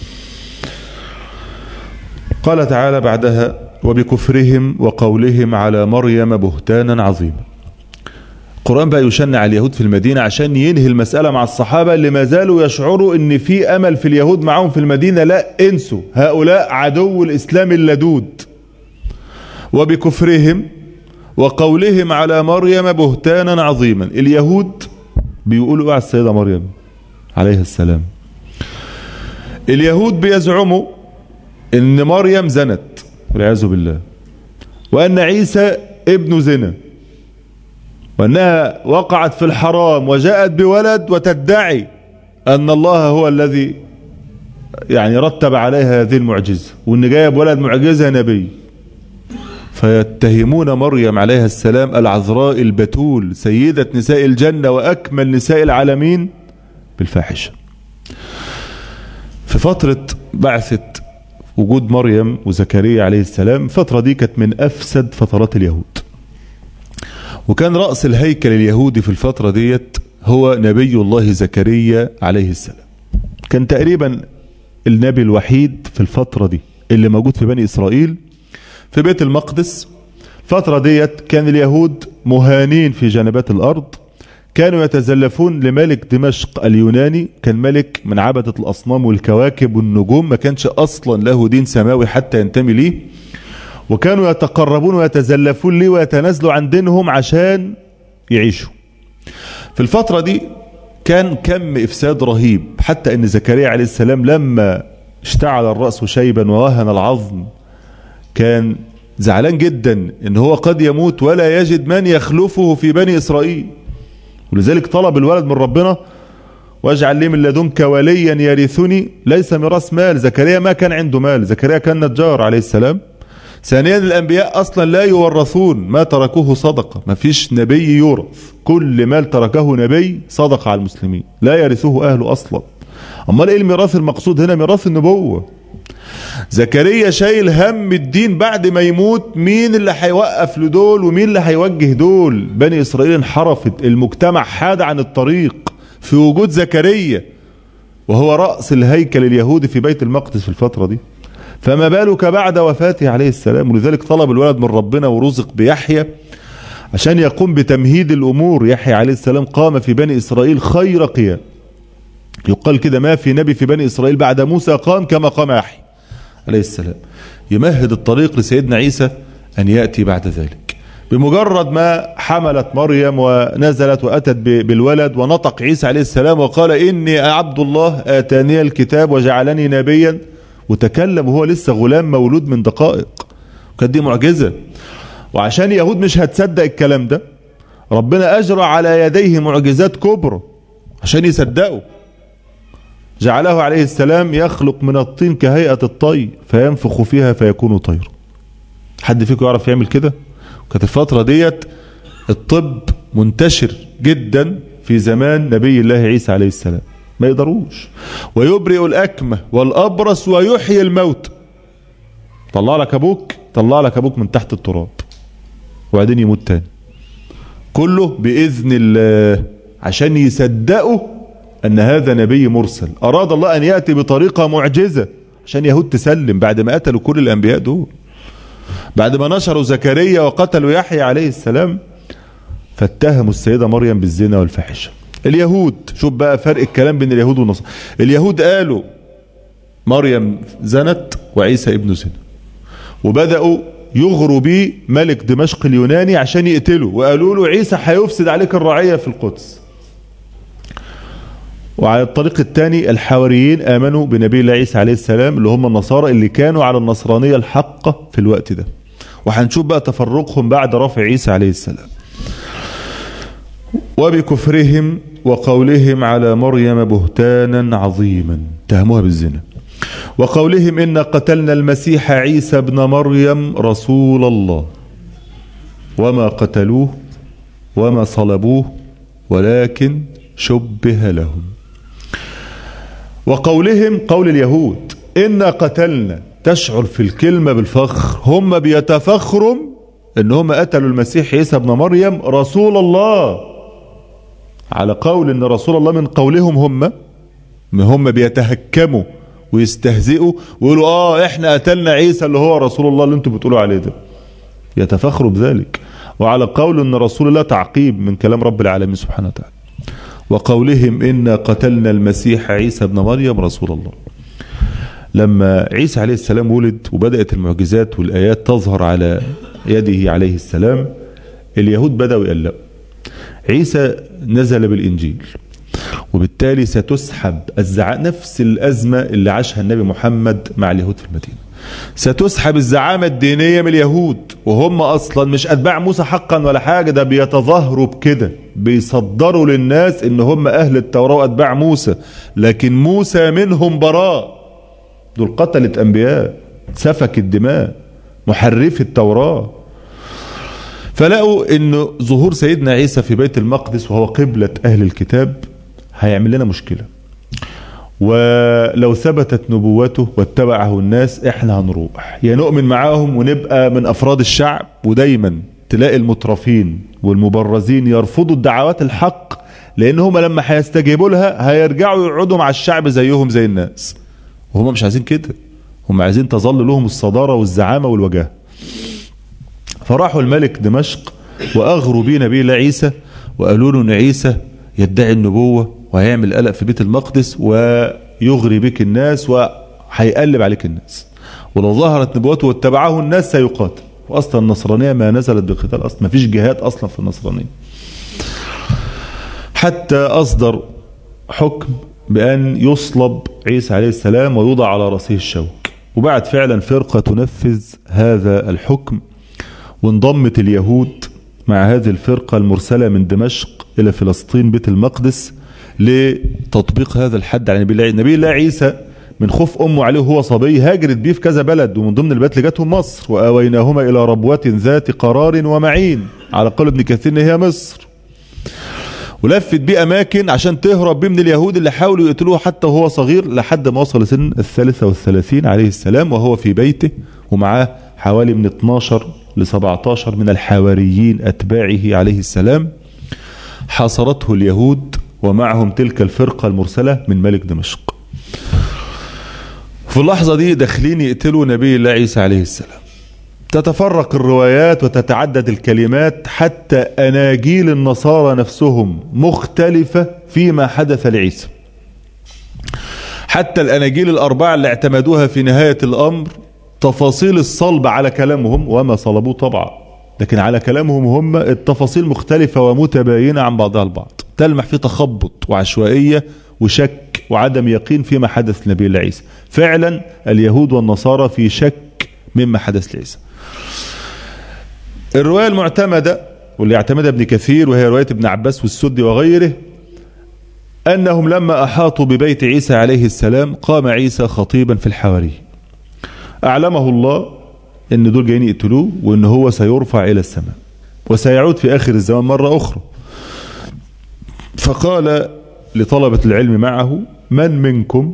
قال تعالى بعدها: وبكفرهم وقولهم على مريم بهتانا عظيما. القرآن بقى يشنع اليهود في المدينة عشان ينهي المسألة مع الصحابة اللي ما زالوا يشعروا ان في امل في اليهود معهم في المدينة. لا، انسوا، هؤلاء عدو الاسلام اللدود. وبكفرهم وقولهم على مريم بهتانا عظيما. اليهود بيقولوا على السيدة مريم عليها السلام، اليهود بيزعموا ان مريم زنت والعياذ بالله، وأن عيسى ابن زنا، وأنها وقعت في الحرام وجاءت بولد وتدعي أن الله هو الذي يعني رتب عليها هذه المعجزة، وأن جايب ولد معجزة نبي. فيتهمون مريم عليها السلام العذراء البتول سيدة نساء الجنة وأكمل نساء العالمين بالفاحشة. في فترة بعثة وجود مريم وزكريا عليه السلام، الفترة دي كانت من أفسد فترات اليهود، وكان رأس الهيكل اليهودي في الفترة ديت هو نبي الله زكريا عليه السلام. كان تقريبا النبي الوحيد في الفترة دي اللي موجود في بني إسرائيل في بيت المقدس. الفترة ديت كان اليهود مهانين في جنبات الأرض، كانوا يتزلفون لملك دمشق اليوناني، كان ملك من عبدة الأصنام والكواكب والنجوم، ما كانش أصلا له دين سماوي حتى ينتمي ليه، وكانوا يتقربون ويتزلفون ليه ويتنازلوا عن دينهم عشان يعيشوا. في الفترة دي كان كم إفساد رهيب، حتى أن زكريا عليه السلام لما اشتعل الرأس شيبا ووهن العظم كان زعلان جدا ان هو قد يموت ولا يجد من يخلفه في بني إسرائيل، ولذلك طلب الولد من ربنا: واجعل لي من لدنك وليا يرثني. ليس ميراث مال، زكريا ما كان عنده مال، زكريا كان نجار عليه السلام. ثانيا الأنبياء أصلا لا يورثون، ما تركوه صدقة، ما فيش نبي يورث، كل مال تركه نبي صدقة على المسلمين لا يرثه أهله أصلا. أمال إيه الميراث المقصود هنا؟ ميراث النبوة. زكريا شايل هم الدين بعد ما يموت، مين اللي هيوقف لدول ومين اللي هيوجه دول؟ بني إسرائيل انحرفت، المجتمع حاد عن الطريق في وجود زكريا وهو رأس الهيكل اليهودي في بيت المقدس في الفترة دي، فما بالك بعد وفاته عليه السلام. ولذلك طلب الولد من ربنا ورزق بيحيى عشان يقوم بتمهيد الأمور. يحيى عليه السلام قام في بني إسرائيل خير قيام، يقال كده ما في نبي في بني إسرائيل بعد موسى قام كما قام يحيى عليه السلام، يمهد الطريق لسيدنا عيسى أن يأتي بعد ذلك. بمجرد ما حملت مريم ونزلت وأتت بالولد ونطق عيسى عليه السلام وقال: إني عبد الله آتاني الكتاب وجعلني نبيا، وتكلم وهو لسه غلام مولود من دقائق، كانت دي معجزة. وعشان يهود مش هتصدق الكلام ده، ربنا أجرى على يديه معجزات كبرى عشان يصدقوا. جعله عليه السلام يخلق من الطين كهيئة الطير فينفخ فيها فيكون طير. حد فيكم يعرف يعمل كده؟ كانت الفترة ديت الطب منتشر جدا في زمان نبي الله عيسى عليه السلام، ما يقدروش. ويبرئ الأكمه والأبرص ويحيي الموت. طلع لك أبوك طلع لك أبوك من تحت التراب وبعدين يموت تاني، كله بإذن الله عشان يصدقوا أن هذا نبي مرسل. أراد الله أن يأتي بطريقة معجزة عشان يهود تسلم بعد ما قتلوا كل الأنبياء دول، بعد ما نشروا زكريا وقتلوا يحيى عليه السلام، فاتهموا السيدة مريم بالزنا والفحشة. اليهود، شوف بقى فرق الكلام بين اليهود والنصارى. اليهود قالوا مريم زنت وعيسى ابن زنا، وبدأوا يغروا بيه ملك دمشق اليوناني عشان يقتلوا، وقالوا له عيسى هيفسد عليك الرعية في القدس. وعلى الطريق الثاني الحواريين آمنوا بنبي الله عيسى عليه السلام اللي هم النصارى اللي كانوا على النصرانية الحقة في الوقت ده، وهنشوف بقى تفرقهم بعد رفع عيسى عليه السلام. وبكفرهم وقولهم على مريم بهتانا عظيما، اتهموها بالزنا، وقولهم إن قتلنا المسيح عيسى ابن مريم رسول الله وما قتلوه وما صلبوه ولكن شبه لهم. وقولهم، قول اليهود، إنا قتلنا، تشعر في الكلمة بالفخر، هم بيتفخروا إن هم قتلوا المسيح عيسى ابن مريم رسول الله، على قول إن رسول الله من قولهم هم هم بيتهكموا ويستهزئوا ويقولوا آه إحنا قتلنا عيسى اللي هو رسول الله اللي انتم بتقولوا عليه ده، يتفخروا بذلك. وعلى قول إن رسول الله تعقيب من كلام رب العالمين سبحانه وتعالى. وقولهم إنا قتلنا المسيح عيسى ابن مريم رسول الله. لما عيسى عليه السلام ولد وبدأت المعجزات والآيات تظهر على يده عليه السلام، اليهود بدأوا يقلقوا. عيسى نزل بالإنجيل، وبالتالي ستسحب الزعاء، نفس الأزمة اللي عاشها النبي محمد مع اليهود في المدينة. ستسحب الزعامة الدينية من اليهود، وهم أصلا مش أتباع موسى حقا ولا حاجة، ده بيتظاهروا بكده، بيصدروا للناس إن هم أهل التوراة وأتباع موسى، لكن موسى منهم براء. دول قتلة أنبياء، سفك الدماء، محرف التوراة. فلقوا إن ظهور سيدنا عيسى في بيت المقدس وهو قبلة أهل الكتاب هيعمل لنا مشكلة، ولو ثبتت نبوته واتبعه الناس احنا هنروح يا نؤمن معاهم ونبقى من افراد الشعب. ودايما تلاقي المترفين والمبرزين يرفضوا الدعوات الحق، لان هم لما هيستجيبوا لها هيرجعوا يقعدوا مع الشعب زيهم زي الناس، وهم مش عايزين كده، هم عايزين تظل لهم الصدارة والزعامة والوجاهة. فراحوا الملك دمشق واغروا بيه نبي الله عيسى، وقالوا له ان عيسى يدعي النبوة وهيعمل قلق في بيت المقدس ويغري بك الناس وهيقلب عليك الناس، ولو ظهرت نبوته واتبعه الناس سيقاتل. واصلا النصرانية ما نزلت بقتال اصلا، ما فيش جهاد اصلا في النصرانية. حتى اصدر حكم بان يصلب عيسى عليه السلام ويوضع على رأسه الشوك، وبعد فعلا فرقة تنفذ هذا الحكم، وانضمت اليهود مع هذه الفرقة المرسلة من دمشق الى فلسطين بيت المقدس لتطبيق هذا الحد على نبي الله. نبي الله عيسى من خوف امه عليه وهو صبي هاجرت بيه في كذا بلد، ومن ضمن البلاد اللي جاتهم مصر، واويناهما الى ربوة ذات قرار ومعين، على قول ابن كثير ان هي مصر. ولفت بيه اماكن عشان تهرب بيه من اليهود اللي حاولوا يقتلوه حتى وهو صغير، لحد ما وصل سن الثالثة والثلاثين عليه السلام وهو في بيته، ومعاه حوالي من اتناشر ل سبعتاشر من الحواريين اتباعه عليه السلام. حاصرته اليهود ومعهم تلك الفرقة المرسلة من ملك دمشق. في اللحظة دي داخلين يقتلوا نبي الله عيسى عليه السلام. تتفرق الروايات وتتعدد الكلمات، حتى أناجيل النصارى نفسهم مختلفة فيما حدث لعيسى. حتى الأناجيل الأربعة اللي اعتمدوها في نهاية الأمر تفاصيل الصلب على كلامهم، وما صلبوه طبعا، لكن على كلامهم هم التفاصيل مختلفة ومتباينة عن بعضها البعض، تلمح في تخبط وعشوائية وشك وعدم يقين فيما حدث لنبي الله عيسى. فعلا اليهود والنصارى في شك مما حدث لعيسى. الرواية المعتمدة واللي اعتمدها ابن كثير، وهي رواية ابن عباس والسدي وغيره، أنهم لما أحاطوا ببيت عيسى عليه السلام قام عيسى خطيبا في الحواري، أعلمه الله ان دول جايين يقتلوه، وان هو سيرفع الى السماء وسيعود في اخر الزمان مرة اخرى. فقال لطلبة العلم معه: من منكم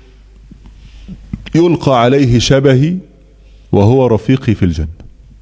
يلقى عليه شبهي وهو رفيقي في الجنة؟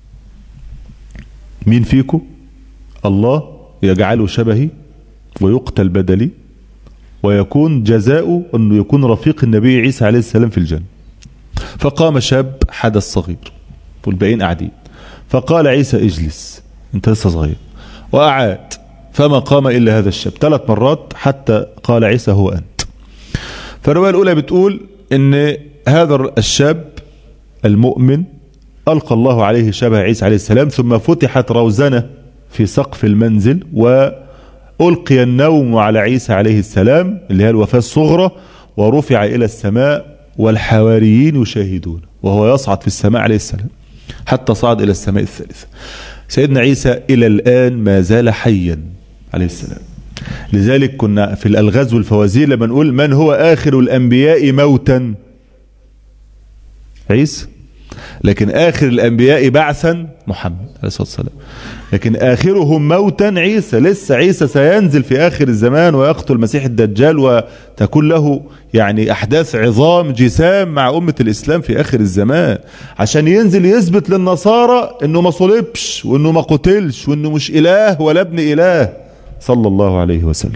مين فيكم الله يجعله شبهي ويقتل بدلي ويكون جزاؤه انه يكون رفيق النبي عيسى عليه السلام في الجنة؟ فقام شاب حدث صغير والباقيين قاعدين، فقال عيسى: اجلس انت لسه صغير. وأعاد، فما قام إلا هذا الشاب ثلاث مرات حتى قال عيسى: هو أنت. فالرواية الأولى بتقول إن هذا الشاب المؤمن ألقى الله عليه شبه عيسى عليه السلام، ثم فتحت روزنة في سقف المنزل وألقي النوم على عيسى عليه السلام اللي هي الوفاة الصغرى، ورفع إلى السماء والحواريين يشاهدون، وهو يصعد في السماء عليه السلام حتى صعد إلى السماء الثالثة. سيدنا عيسى إلى الآن ما زال حيا عليه السلام. لذلك كنا في الألغاز والفوازير لما نقول: من هو آخر الأنبياء موتا؟ عيسى. لكن آخر الأنبياء بعثا محمد عليه الصلاة والسلام. لكن آخرهم موتا عيسى. لسه عيسى سينزل في آخر الزمان ويقتل المسيح الدجال، وتكون له يعني أحداث عظام جسام مع أمة الإسلام في آخر الزمان، عشان ينزل يثبت للنصارى أنه ما صلبش وأنه ما قتلش وأنه مش إله ولا ابن إله صلى الله عليه وسلم.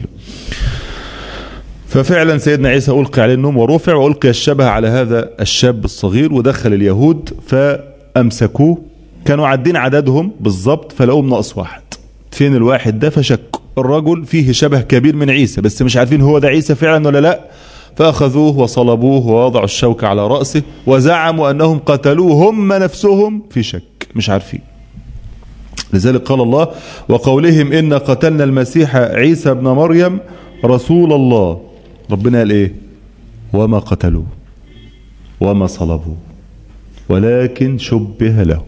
ففعلا سيدنا عيسى ألقي عليه النوم ورفع، وألقي الشبه على هذا الشاب الصغير، ودخل اليهود فأمسكوه. كانوا عدين عددهم بالضبط فلقوهم ناقص واحد. فين الواحد ده؟ فشك الرجل فيه شبه كبير من عيسى، بس مش عارفين هو ده عيسى فعلا ولا لا. فأخذوه وصلبوه ووضعوا الشوك على رأسه، وزعموا أنهم قتلوه هم نفسهم في شك مش عارفين. لذلك قال الله: وقولهم إن قتلنا المسيح عيسى ابن مريم رسول الله. ربنا قال إيه؟ وما قتلوه وما صلبوه ولكن شبه له.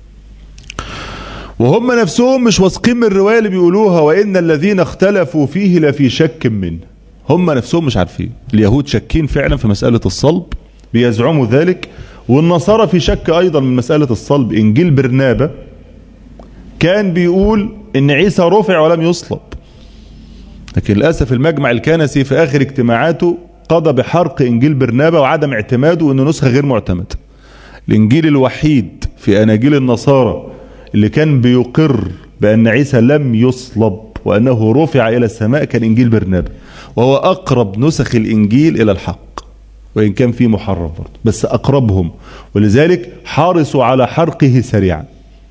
وهم نفسهم مش واثقين من الرواية اللي بيقولوها وإن الذين اختلفوا فيه لفي شك منه. هم نفسهم مش عارفين. اليهود شاكين فعلا في مسألة الصلب، بيزعموا ذلك، والنصارى في شك أيضا من مسألة الصلب. إنجيل برنابا كان بيقول إن عيسى رفع ولم يصلب، لكن للأسف المجمع الكنسي في آخر اجتماعاته قضى بحرق إنجيل برنابا وعدم اعتماده وإنه نسخة غير معتمدة. الإنجيل الوحيد في أناجيل النصارى اللي كان بيقر بأن عيسى لم يصلب وأنه رفع إلى السماء كان إنجيل برنابا، وهو أقرب نسخ الإنجيل إلى الحق، وإن كان فيه محرف برضه بس أقربهم، ولذلك حارسوا على حرقه سريعا.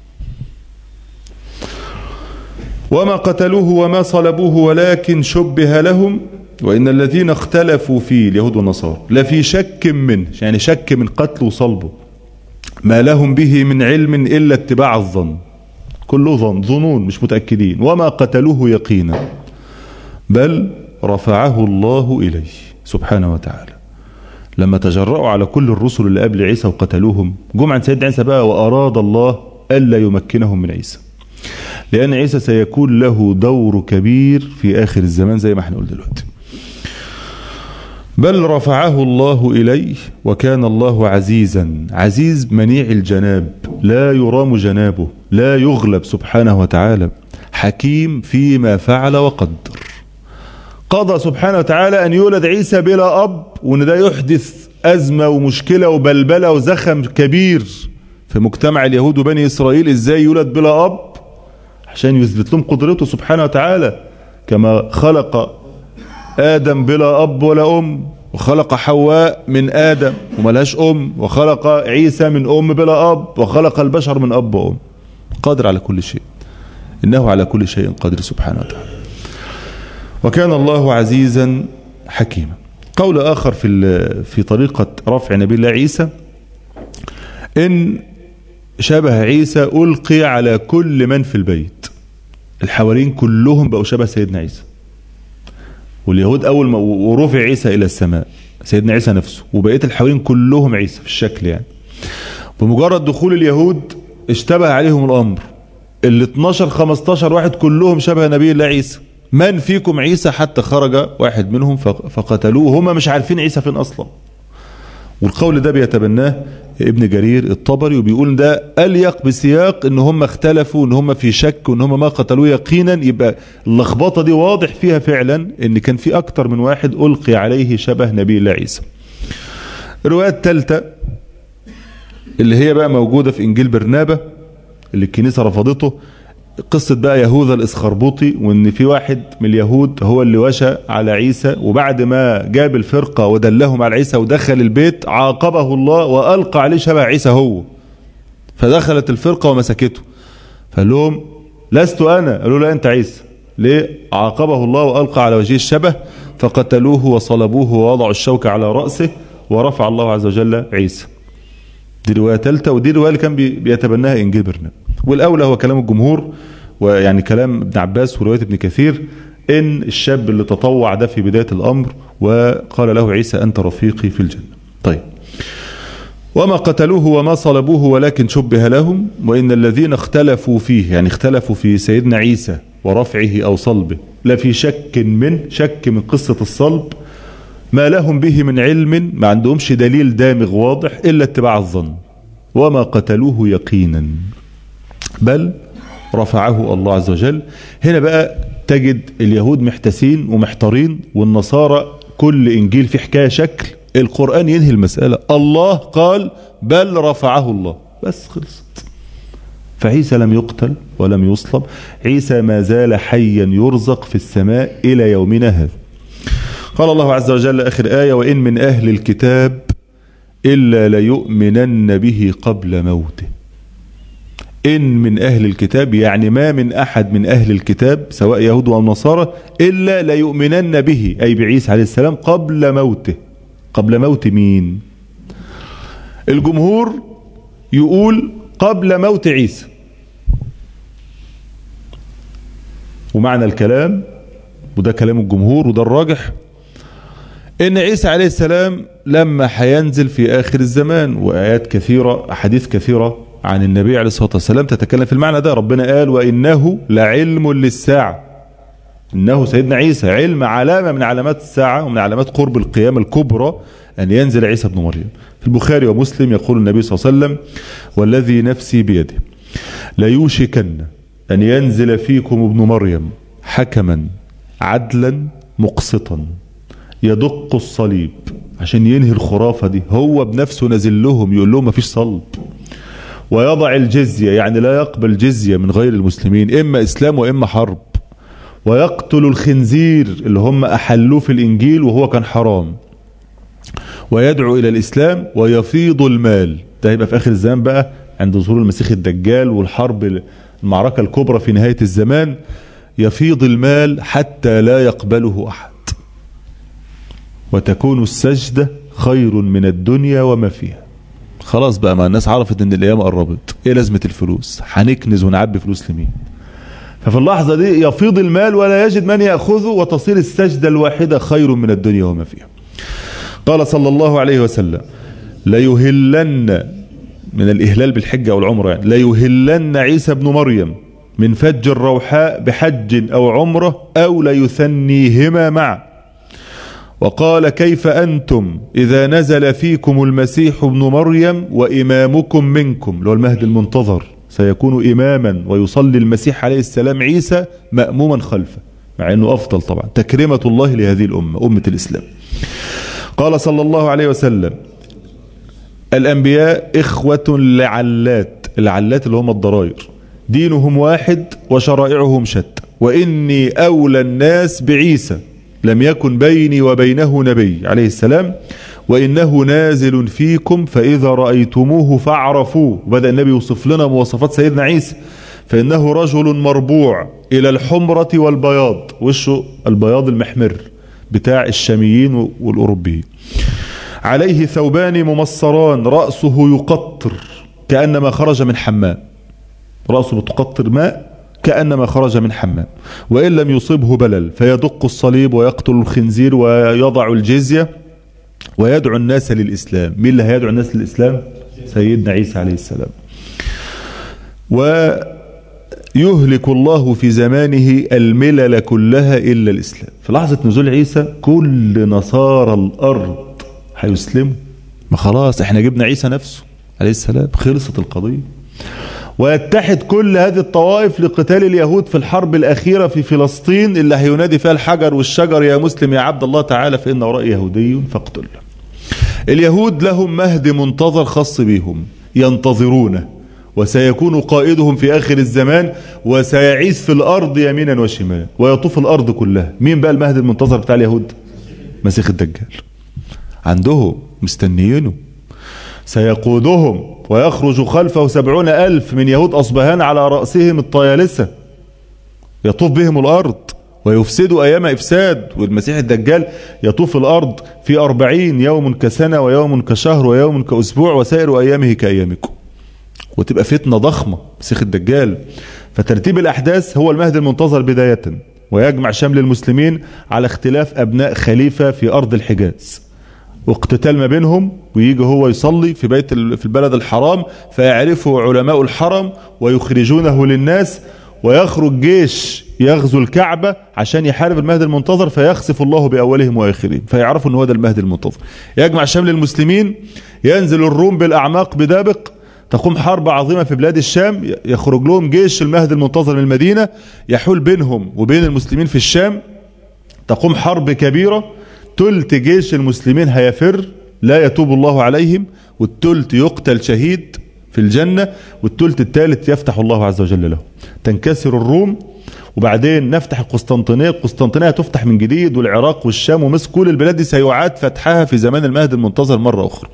وما قتلوه وما صلبوه ولكن شبه لهم وإن الذين اختلفوا فيه اليهود والنصارى لفي شك منه، يعني شك من قتل وصلبه، ما لهم به من علم إلا اتباع الظن، كله ظن، ظنون مش متأكدين. وما قتلوه يقينا بل رفعه الله إليه سبحانه وتعالى. لما تجرأوا على كل الرسل اللي قبل عيسى وقتلوهم، جم عن سيدنا عيسى بقى وأراد الله ألا يمكنهم من عيسى، لأن عيسى سيكون له دور كبير في آخر الزمان زي ما احنا قلنا دلوقتي. بل رفعه الله إليه وكان الله عزيزا، عزيز منيع الجناب، لا يرام جنابه، لا يغلب سبحانه وتعالى، حكيم فيما فعل وقدر. قضى سبحانه وتعالى أن يولد عيسى بلا أب، وأن ده يحدث أزمة ومشكلة وبلبلة وزخم كبير في مجتمع اليهود وبني إسرائيل. إزاي يولد بلا أب؟ عشان يثبت لهم قدرته سبحانه وتعالى، كما خلق آدم بلا أب ولا أم، وخلق حواء من آدم وملهاش أم، وخلق عيسى من أم بلا أب، وخلق البشر من أب وأم. قادر على كل شيء، إنه على كل شيء قادر سبحانه وتعالى. وكان الله عزيزا حكيما. قول آخر في في طريقة رفع نبي الله عيسى إن شبه عيسى ألقي على كل من في البيت. الحواريين كلهم بقوا شبه سيدنا عيسى، واليهود أول ما ورفع عيسى إلى السماء سيدنا عيسى نفسه، وبقية الحواريين كلهم عيسى في الشكل. يعني بمجرد دخول اليهود اشتبه عليهم الأمر، ال اثناشر خمستاشر واحد كلهم شبه نبي الله عيسى. من فيكم عيسى؟ حتى خرج واحد منهم فقتلوه، هم مش عارفين عيسى فين أصلا. والقول ده بيتبناه ابن جرير الطبري، وبيقول ده أليق بسياق ان هم اختلفوا، ان هم في شك، وان هم ما قتلوه يقينا. يبقى اللخبطة دي واضح فيها فعلا ان كان في اكتر من واحد ألقي عليه شبه نبي الله عيسى. الرواية الثالثة اللي هي بقى موجودة في انجيل برنابا اللي الكنيسة رفضته، قصة بقى يهوذا الإسخربوطي، وان في واحد من اليهود هو اللي وشى على عيسى، وبعد ما جاب الفرقة ودلهم على عيسى ودخل البيت عاقبه الله وألقى عليه شبه عيسى هو، فدخلت الفرقة ومسكته، فقال لهم لست أنا، قالوا لا أنت عيسى. ليه؟ عاقبه الله وألقى على وجهه الشبه، فقتلوه وصلبوه ووضعوا الشوك على رأسه ورفع الله عز وجل عيسى. دي رواية ثالثة، ودي رواية اللي كان بيتبناها إنجيل برنابا. والأولى هو كلام الجمهور، ويعني كلام ابن عباس ورواية ابن كثير، إن الشاب اللي تطوع ده في بداية الأمر وقال له عيسى أنت رفيقي في الجنة. طيب، وما قتلوه وما صلبوه ولكن شبه لهم وإن الذين اختلفوا فيه، يعني اختلفوا في سيدنا عيسى ورفعه أو صلبه، لفي شك من شك من قصة الصلب، ما لهم به من علم، ما عندهمش دليل دامغ واضح إلا اتباع الظن. وما قتلوه يقينا بل رفعه الله عز وجل. هنا بقى تجد اليهود محتسين ومحتارين، والنصارى كل إنجيل في حكاية شكل. القرآن ينهي المسألة، الله قال بل رفعه الله، بس خلصت. فعيسى لم يقتل ولم يصلب، عيسى ما زال حيا يرزق في السماء إلى يومنا هذا. قال الله عز وجل آخر آية وإن من أهل الكتاب إلا ليؤمنن به قبل موته. إن من أهل الكتاب يعني ما من أحد من أهل الكتاب سواء يهود أو نصارى إلا ليؤمنن به، أي بعيسى عليه السلام قبل موته. قبل موت مين؟ الجمهور يقول قبل موت عيسى. ومعنى الكلام، وده كلام الجمهور وده الراجح، إن عيسى عليه السلام لما هينزل في آخر الزمان، وآيات كثيرة أحاديث كثيرة عن النبي عليه الصلاة والسلام تتكلم في المعنى ده. ربنا قال وإنه لعلم للساعة، إنه سيدنا عيسى علم علامة من علامات الساعة ومن علامات قرب القيامة الكبرى أن ينزل عيسى ابن مريم. في البخاري ومسلم يقول النبي صلى الله عليه وسلم والذي نفسي بيده ليوشكن أن ينزل فيكم ابن مريم حكما عدلا مقسطا يدق الصليب، عشان ينهي الخرافة دي. هو بنفسه نزل لهم يقول لهم مفيش صلب، ويضع الجزية، يعني لا يقبل جزية من غير المسلمين، إما إسلام وإما حرب، ويقتل الخنزير اللي هم أحلوه في الإنجيل وهو كان حرام، ويدعو إلى الإسلام، ويفيض المال. ده هيبقى في آخر الزمان بقى عند ظهور المسيح الدجال والحرب المعركة الكبرى في نهاية الزمان. يفيض المال حتى لا يقبله أحد، وتكون السجدة خير من الدنيا وما فيها. خلاص بقى، ما الناس عرفت ان الايام قربت، ايه لازمة الفلوس؟ هنكنز ونعبي فلوس لمين؟ ففي اللحظة دي يفيض المال ولا يجد من يأخذه، وتصير السجدة الواحدة خير من الدنيا وما فيها. قال صلى الله عليه وسلم ليهلن، من الإهلال بالحجة والعمرة يعني، ليهلن عيسى ابن مريم من فج الروحاء بحج أو عمرة أو ليثنيهما معا. وقال كيف أنتم إذا نزل فيكم المسيح ابن مريم وإمامكم منكم، اللي هو المهدي المنتظر، سيكون إماما ويصلي المسيح عليه السلام عيسى مأموما خلفه، مع أنه أفضل طبعا، تكريمة الله لهذه الأمة، أمة الإسلام. قال صلى الله عليه وسلم الأنبياء إخوة لعلات، العلات اللي هم الضرائر، دينهم واحد وشرائعهم شتى، وإني أولى الناس بعيسى لم يكن بيني وبينه نبي عليه السلام، وإنه نازل فيكم فإذا رأيتموه فاعرفوه. وبدأ النبي يوصف لنا مواصفات سيدنا عيسى، فإنه رجل مربوع إلى الحمرة والبياض، وشه البياض المحمر بتاع الشاميين والأوروبيين، عليه ثوبان ممصران، رأسه يقطر كأنما خرج من حمام، رأسه بتقطر ماء كأنما خرج من حمام، وإن لم يصبه بلل فيدق الصليب ويقتل الخنزير ويضع الجزية ويدعو الناس للإسلام. مين اللي هيدعو الناس للإسلام؟ سيدنا عيسى عليه السلام. ويهلك الله في زمانه الملل كلها إلا الإسلام. في لحظة نزول عيسى كل نصارى الأرض هيسلموا، ما خلاص احنا جبنا عيسى نفسه عليه السلام، خلصت القضية. ويتحد كل هذه الطوائف لقتال اليهود في الحرب الأخيرة في فلسطين، اللي هينادي فيها الحجر والشجر يا مسلم يا عبد الله تعالى فإن وراء يهودي فاقتله. اليهود لهم مهدي منتظر خاص بهم ينتظرونه، وسيكون قائدهم في آخر الزمان، وسيعيث في الأرض يمينا وشمالا ويطوف الأرض كلها. مين بقى المهدي المنتظر بتاع اليهود؟ مسيح الدجال، عندهم مستنيينه، سيقودهم ويخرج خلفه سبعون ألف من يهود أصبهان على رأسهم الطيالسة، يطوف بهم الأرض ويفسدوا أيام إفساد. والمسيح الدجال يطوف الأرض في أربعين يوم كسنة ويوم كشهر ويوم كأسبوع وسائر أيامه كأيامكم، وتبقى فتنة ضخمة مسيح الدجال. فترتيب الأحداث هو المهدي المنتظر بداية، ويجمع شمل المسلمين على اختلاف أبناء خليفة في أرض الحجاز، واقتتال ما بينهم، ويجي هو يصلي في بيت في البلد الحرام فيعرفه علماء الحرم ويخرجونه للناس، ويخرج جيش يغزو الكعبة عشان يحارب المهدي المنتظر، فيخسف الله بأولهم وآخرهم، فيعرفوا ان هو ده المهدي المنتظر. يجمع شمل المسلمين، ينزل الروم بالأعماق بدابق، تقوم حرب عظيمة في بلاد الشام، يخرج لهم جيش المهدي المنتظر من المدينة يحول بينهم وبين المسلمين في الشام، تقوم حرب كبيرة، تلت جيش المسلمين هيفر لا يتوب الله عليهم، والتلت يقتل شهيد في الجنة، والتلت الثالث يفتح الله عز وجل له. تنكسر الروم، وبعدين نفتح القسطنطينية، القسطنطينية تفتح من جديد، والعراق والشام ومصر، كل البلاد دي سيعاد فتحها في زمان المهدي المنتظر مرة أخرى.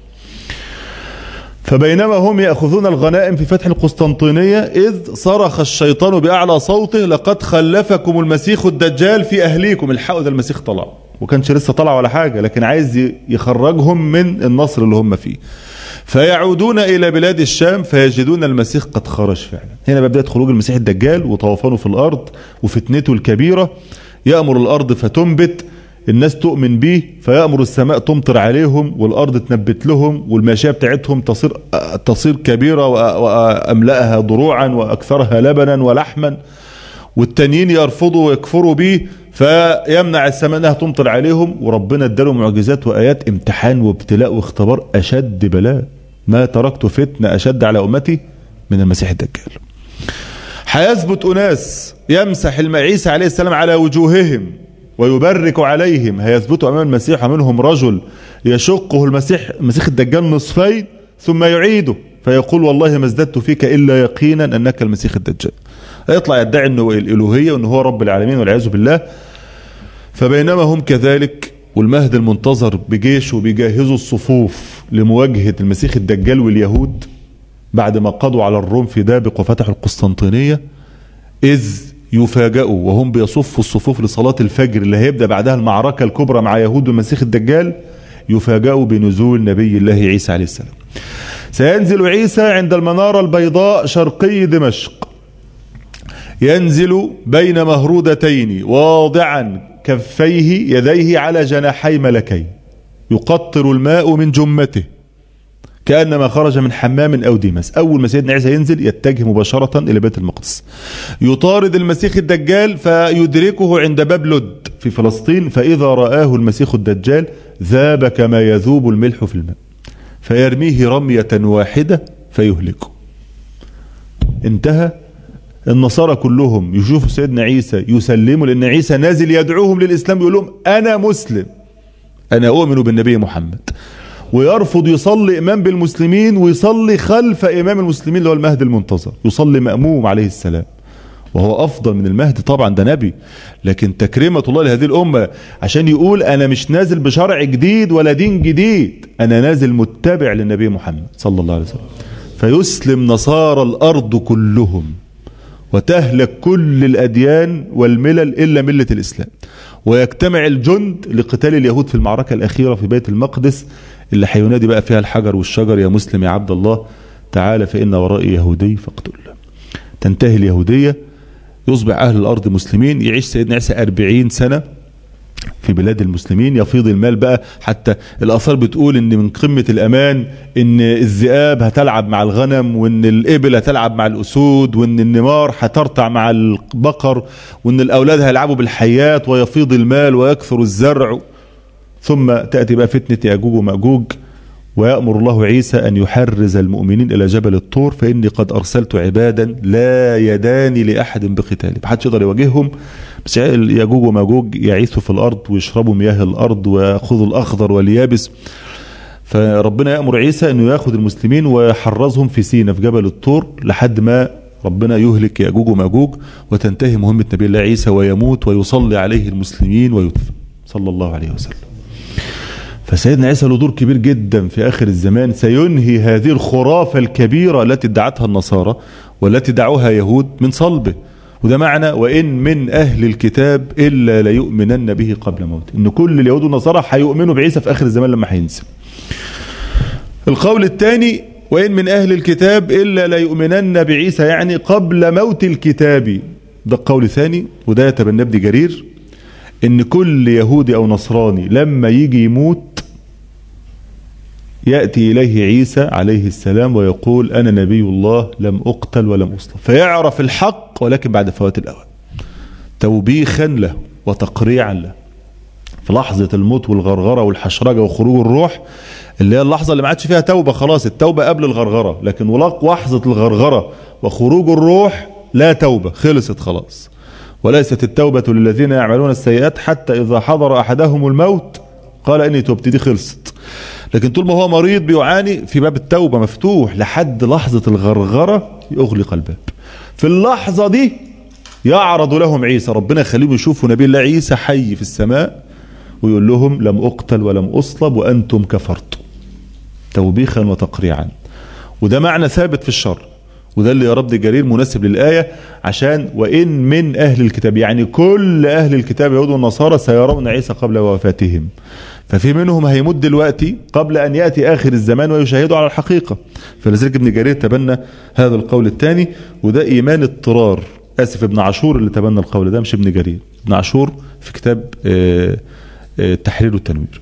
فبينما هم يأخذون الغنائم في فتح القسطنطينية إذ صرخ الشيطان بأعلى صوته لقد خلفكم المسيح الدجال في أهليكم. الحقوا ده المسيح طلع، وكانش لسه طلع ولا حاجة، لكن عايز يخرجهم من النصر اللي هم فيه. فيعودون إلى بلاد الشام فيجدون المسيح قد خرج فعلا. هنا بدأت خروج المسيح الدجال وطوفانه في الأرض وفتنته الكبيرة. يأمر الأرض فتنبت، الناس تؤمن به فيأمر السماء تمطر عليهم والأرض تنبت لهم والماشية بتاعتهم تصير تصير كبيرة وأملأها ضروعا وأكثرها لبنا ولحما، والتانيين يرفضوا ويكفروا به فيمنع السماء انها تمطر عليهم، وربنا اداله معجزات وآيات امتحان وابتلاء واختبار أشد بلاء. ما تركت فتنة أشد على أمتي من المسيح الدجال. هيثبت أناس يمسح عيسى عليه السلام على وجوههم ويبرك عليهم، هيثبتوا أمام المسيح، ومنهم رجل يشقه المسيح المسيح الدجال نصفين ثم يعيده فيقول والله ما ازددت فيك إلا يقينا أنك المسيح الدجال. يطلع يدعي أنه الإلوهية وأنه هو رب العالمين والعياذ بالله. فبينما هم كذلك والمهد المنتظر بجيشه بيجهزوا الصفوف لمواجهة المسيح الدجال واليهود بعد ما قضوا على الروم في دابق وفتحوا القسطنطينية، إذ يفاجئوا وهم بيصفوا الصفوف لصلاة الفجر اللي هيبدأ بعدها المعركة الكبرى مع يهود المسيح الدجال، يفاجئوا بنزول نبي الله عيسى عليه السلام. سينزل عيسى عند المنارة البيضاء شرقي دمشق، ينزل بين مهرودتين واضعا كفيه يديه على جناحي ملكين، يقطر الماء من جمته كأنما خرج من حمام أو ديمس. أول ما سيدنا عيسى ينزل يتجه مباشرة إلى بيت المقدس، يطارد المسيح الدجال فيدركه عند باب لد في فلسطين، فإذا رآه المسيح الدجال ذاب كما يذوب الملح في الماء فيرميه رمية واحدة فيهلكه. انتهى. النصارى كلهم يشوفوا سيدنا عيسى يسلموا، لأن عيسى نازل يدعوهم للإسلام، يقول لهم أنا مسلم، أنا أؤمن بالنبي محمد، ويرفض يصلي إمام بالمسلمين ويصلي خلف إمام المسلمين اللي هو المهد المنتظر، يصلي مأموم عليه السلام وهو أفضل من المهد طبعا، ده نبي، لكن تكريمة الله لهذه الأمة عشان يقول أنا مش نازل بشرع جديد ولا دين جديد، أنا نازل متبع للنبي محمد صلى الله عليه وسلم. فيسلم نصارى الأرض كلهم وتهلك كل الأديان والملل إلا ملة الإسلام، ويجتمع الجند لقتال اليهود في المعركة الأخيرة في بيت المقدس اللي حينادي بقى فيها الحجر والشجر يا مسلم يا عبد الله تعالى فإن ورائي يهودي فاقتل. تنتهي اليهودية، يصبح أهل الأرض مسلمين، يعيش سيدنا عيسى أربعين سنة في بلاد المسلمين، يفيض المال بقى، حتى الآثار بتقول ان من قمة الأمان ان الذئاب هتلعب مع الغنم، وان الإبل هتلعب مع الأسود، وان النمار هترتع مع البقر، وان الأولاد هيلعبوا بالحيات، ويفيض المال ويكثر الزرع. ثم تأتي بقى فتنة يأجوج ومأجوج، ويأمر الله عيسى أن يحرز المؤمنين إلى جبل الطور، فإني قد أرسلت عبادا لا يدان لأحد بقتال، محدش يقدر يواجههم، بس يأجوج ومأجوج يعيثوا في الأرض ويشربوا مياه الأرض ويأخذوا الأخضر واليابس. فربنا يأمر عيسى أنه يأخذ المسلمين ويحرزهم في سينا في جبل الطور لحد ما ربنا يهلك يأجوج ومأجوج، وتنتهي مهمة نبي الله عيسى ويموت ويصلي عليه المسلمين ويدفن صلى الله عليه وسلم. فسيدنا عيسى له دور كبير جدا في آخر الزمان، سينهي هذه الخرافة الكبيرة التي ادعتها النصارى والتي دعوها يهود من صلبه. وده معنى وإن من أهل الكتاب إلا ليؤمنن به قبل موته، إن كل اليهود والنصارى هيؤمنوا بعيسى في آخر الزمان لما هينزل. القول الثاني وإن من أهل الكتاب إلا ليؤمنن بعيسى، يعني قبل موت الكتاب، ده القول الثاني، وده يتبنى ابن جرير، إن كل يهودي أو نصراني لما يجي يموت يأتي إليه عيسى عليه السلام ويقول أنا نبي الله لم أقتل ولم أصلب، فيعرف الحق ولكن بعد فوات الأوان، توبيخا له وتقريعا له. في لحظة الموت والغرغرة والحشرجة وخروج الروح اللي هي اللحظة اللي ما عادش فيها توبة، خلاص التوبة قبل الغرغرة، لكن لحظة الغرغرة وخروج الروح لا توبة، خلصت خلاص. وليست التوبة للذين يعملون السيئات حتى إذا حضر أحدهم الموت قال إني تبت، دي خلصت. لكن طول ما هو مريض بيعاني في باب التوبة مفتوح لحد لحظة الغرغرة يغلق الباب. في اللحظة دي يعرض لهم عيسى، ربنا يخليهم يشوفوا نبي الله عيسى حي في السماء ويقول لهم لم أقتل ولم أصلب وأنتم كفرتم، توبيخا وتقريعا. وده معنى ثابت في الشر، وده اللي يا رب جرير مناسب للآية، عشان وإن من أهل الكتاب، يعني كل أهل الكتاب يهود والنصارى سيرون عيسى قبل وفاتهم، ففي منهم هيموت دلوقتي قبل أن يأتي آخر الزمان ويشاهدوا على الحقيقة. فلذلك ابن جرير تبنى هذا القول الثاني، وده إيمان اضطرار، آسف ابن عاشور اللي تبنى القول ده مش ابن جرير، ابن عاشور في كتاب التحرير والتنوير.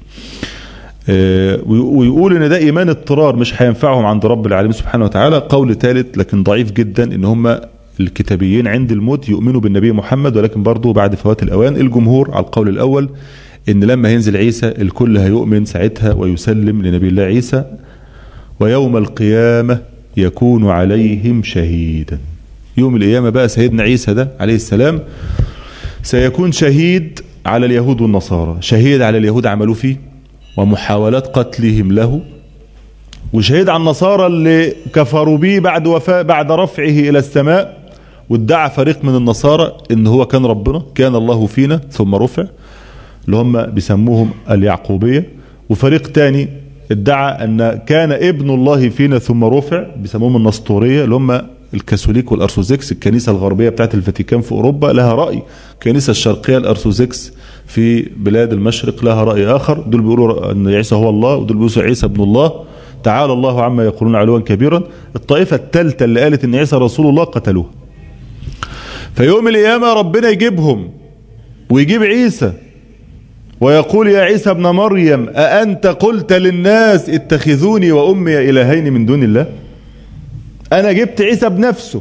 ويقول ان ده ايمان اضطرار مش هينفعهم عند رب العالمين سبحانه وتعالى. قول ثالث لكن ضعيف جدا ان هم الكتابيين عند الموت يؤمنوا بالنبي محمد، ولكن برضه بعد فوات الاوان. الجمهور على القول الاول ان لما هينزل عيسى الكل هيؤمن ساعتها ويسلم لنبي الله عيسى، ويوم القيامة يكون عليهم شهيدا. يوم القيامة بقى سيدنا عيسى ده عليه السلام سيكون شهيد على اليهود والنصارى، شهيد على اليهود عملوا فيه ومحاولات قتلهم له، وشهيد على النصارى اللي كفروا به بعد وفاء بعد رفعه إلى السماء، وادعى فريق من النصارى ان هو كان ربنا، كان الله فينا ثم رفع، اللي هم بيسموهم اليعقوبية. وفريق تاني ادعى ان كان ابن الله فينا ثم رفع، بيسموهم النسطورية، اللي هم الكاثوليك والارثوذكس. الكنيسة الغربية بتاعت الفاتيكان في اوروبا لها رأي، الكنيسة الشرقية الارثوذكس في بلاد المشرق لها رأي اخر. دول بيقولوا ان عيسى هو الله، ودول بيقولوا عيسى ابن الله، تعالى الله عما يقولون علوا كبيرا. الطائفة الثالثة اللي قالت ان عيسى رسول الله قتلوه. فيوم القيامة ربنا يجيبهم ويجيب عيسى ويقول يا عيسى ابن مريم أأنت قلت للناس اتخذوني وأمي إلهين من دون الله؟ أنا جبت عيسى بنفسه.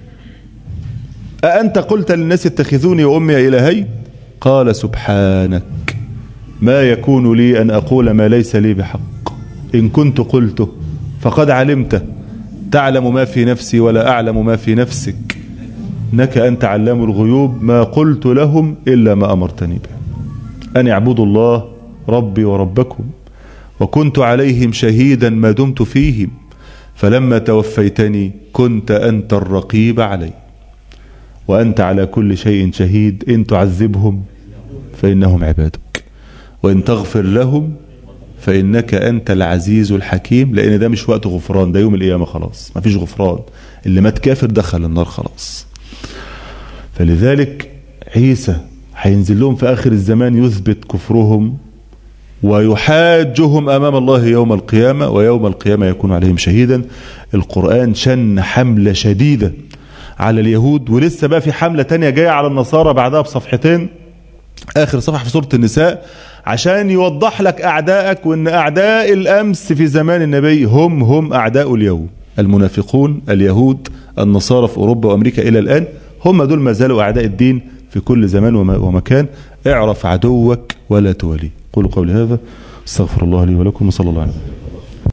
أأنت قلت للناس اتخذوني وأمي إلهين؟ قال سبحانك ما يكون لي أن أقول ما ليس لي بحق، إن كنت قلته فقد علمته، تعلم ما في نفسي ولا أعلم ما في نفسك، إنك أنت علام الغيوب، ما قلت لهم إلا ما أمرتني به أن اعبدوا الله ربي وربكم، وكنت عليهم شهيدا ما دمت فيهم، فلما توفيتني كنت أنت الرقيب علي، وأنت على كل شيء شهيد، إن تعذبهم فإنهم عبادك، وإن تغفر لهم فإنك أنت العزيز الحكيم. لأن ده مش وقت غفران، ده يوم القيامة خلاص، ما فيش غفران، اللي مات كافر دخل النار خلاص. فلذلك عيسى هينزل لهم في آخر الزمان يثبت كفرهم ويحاجهم أمام الله يوم القيامة، ويوم القيامة يكون عليهم شهيدا. القرآن شن حملة شديدة على اليهود، ولسه بقى في حملة تانية جاية على النصارى بعدها بصفحتين، آخر صفحة في سورة النساء، عشان يوضح لك أعدائك، وأن أعداء الأمس في زمان النبي هم هم أعداء اليوم، المنافقون اليهود النصارى في أوروبا وأمريكا إلى الآن، هم دول ما زالوا أعداء الدين في كل زمان ومكان. اعرف عدوك ولا توليه. قولوا قولي هذا، استغفر الله لي ولكم، وصلى الله عليه وسلم.